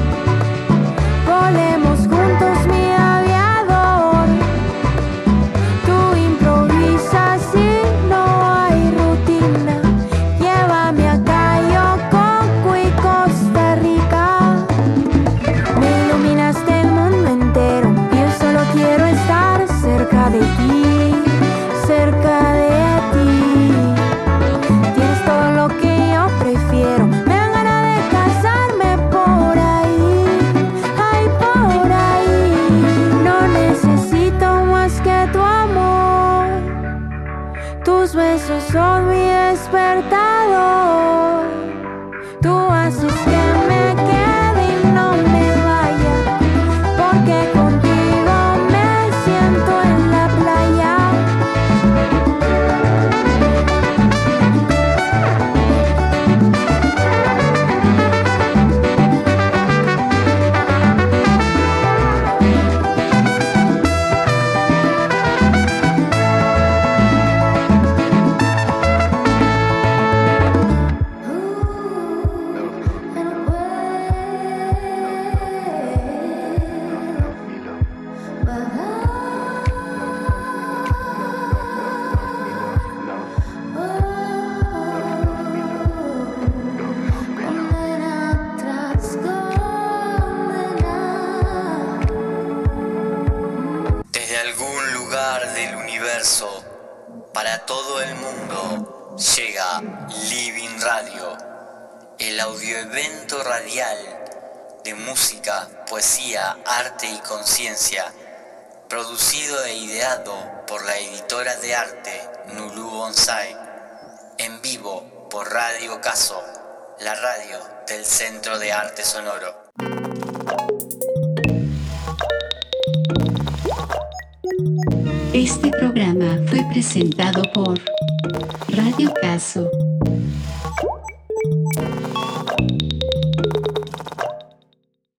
Volemos juntos, mi aviador. Tú improvisas y no hay rutina. Llévame a Cayo, Coco y Costa Rica. Me iluminaste el mundo entero. Yo solo quiero estar cerca de ti, cerca de ti. Tienes todo lo que yo prefiero. Me dan ganas de casarme por ahí, ay, por ahí. No necesito más que tu amor. Tus besos son mi despertador. Tú haces que me quede y no me vaya. Porque contigo me siento en la playa. Condena tras condena. Desde algún lugar del universo, para todo el mundo, llega Living Radio, el audioevento radial de música, poesía, arte y conciencia, producido e ideado por la editora de arte Nulu Bonsai, en vivo por Radio Caso, la radio del Centro de Arte Sonoro. Este programa fue presentado por Radio Caso.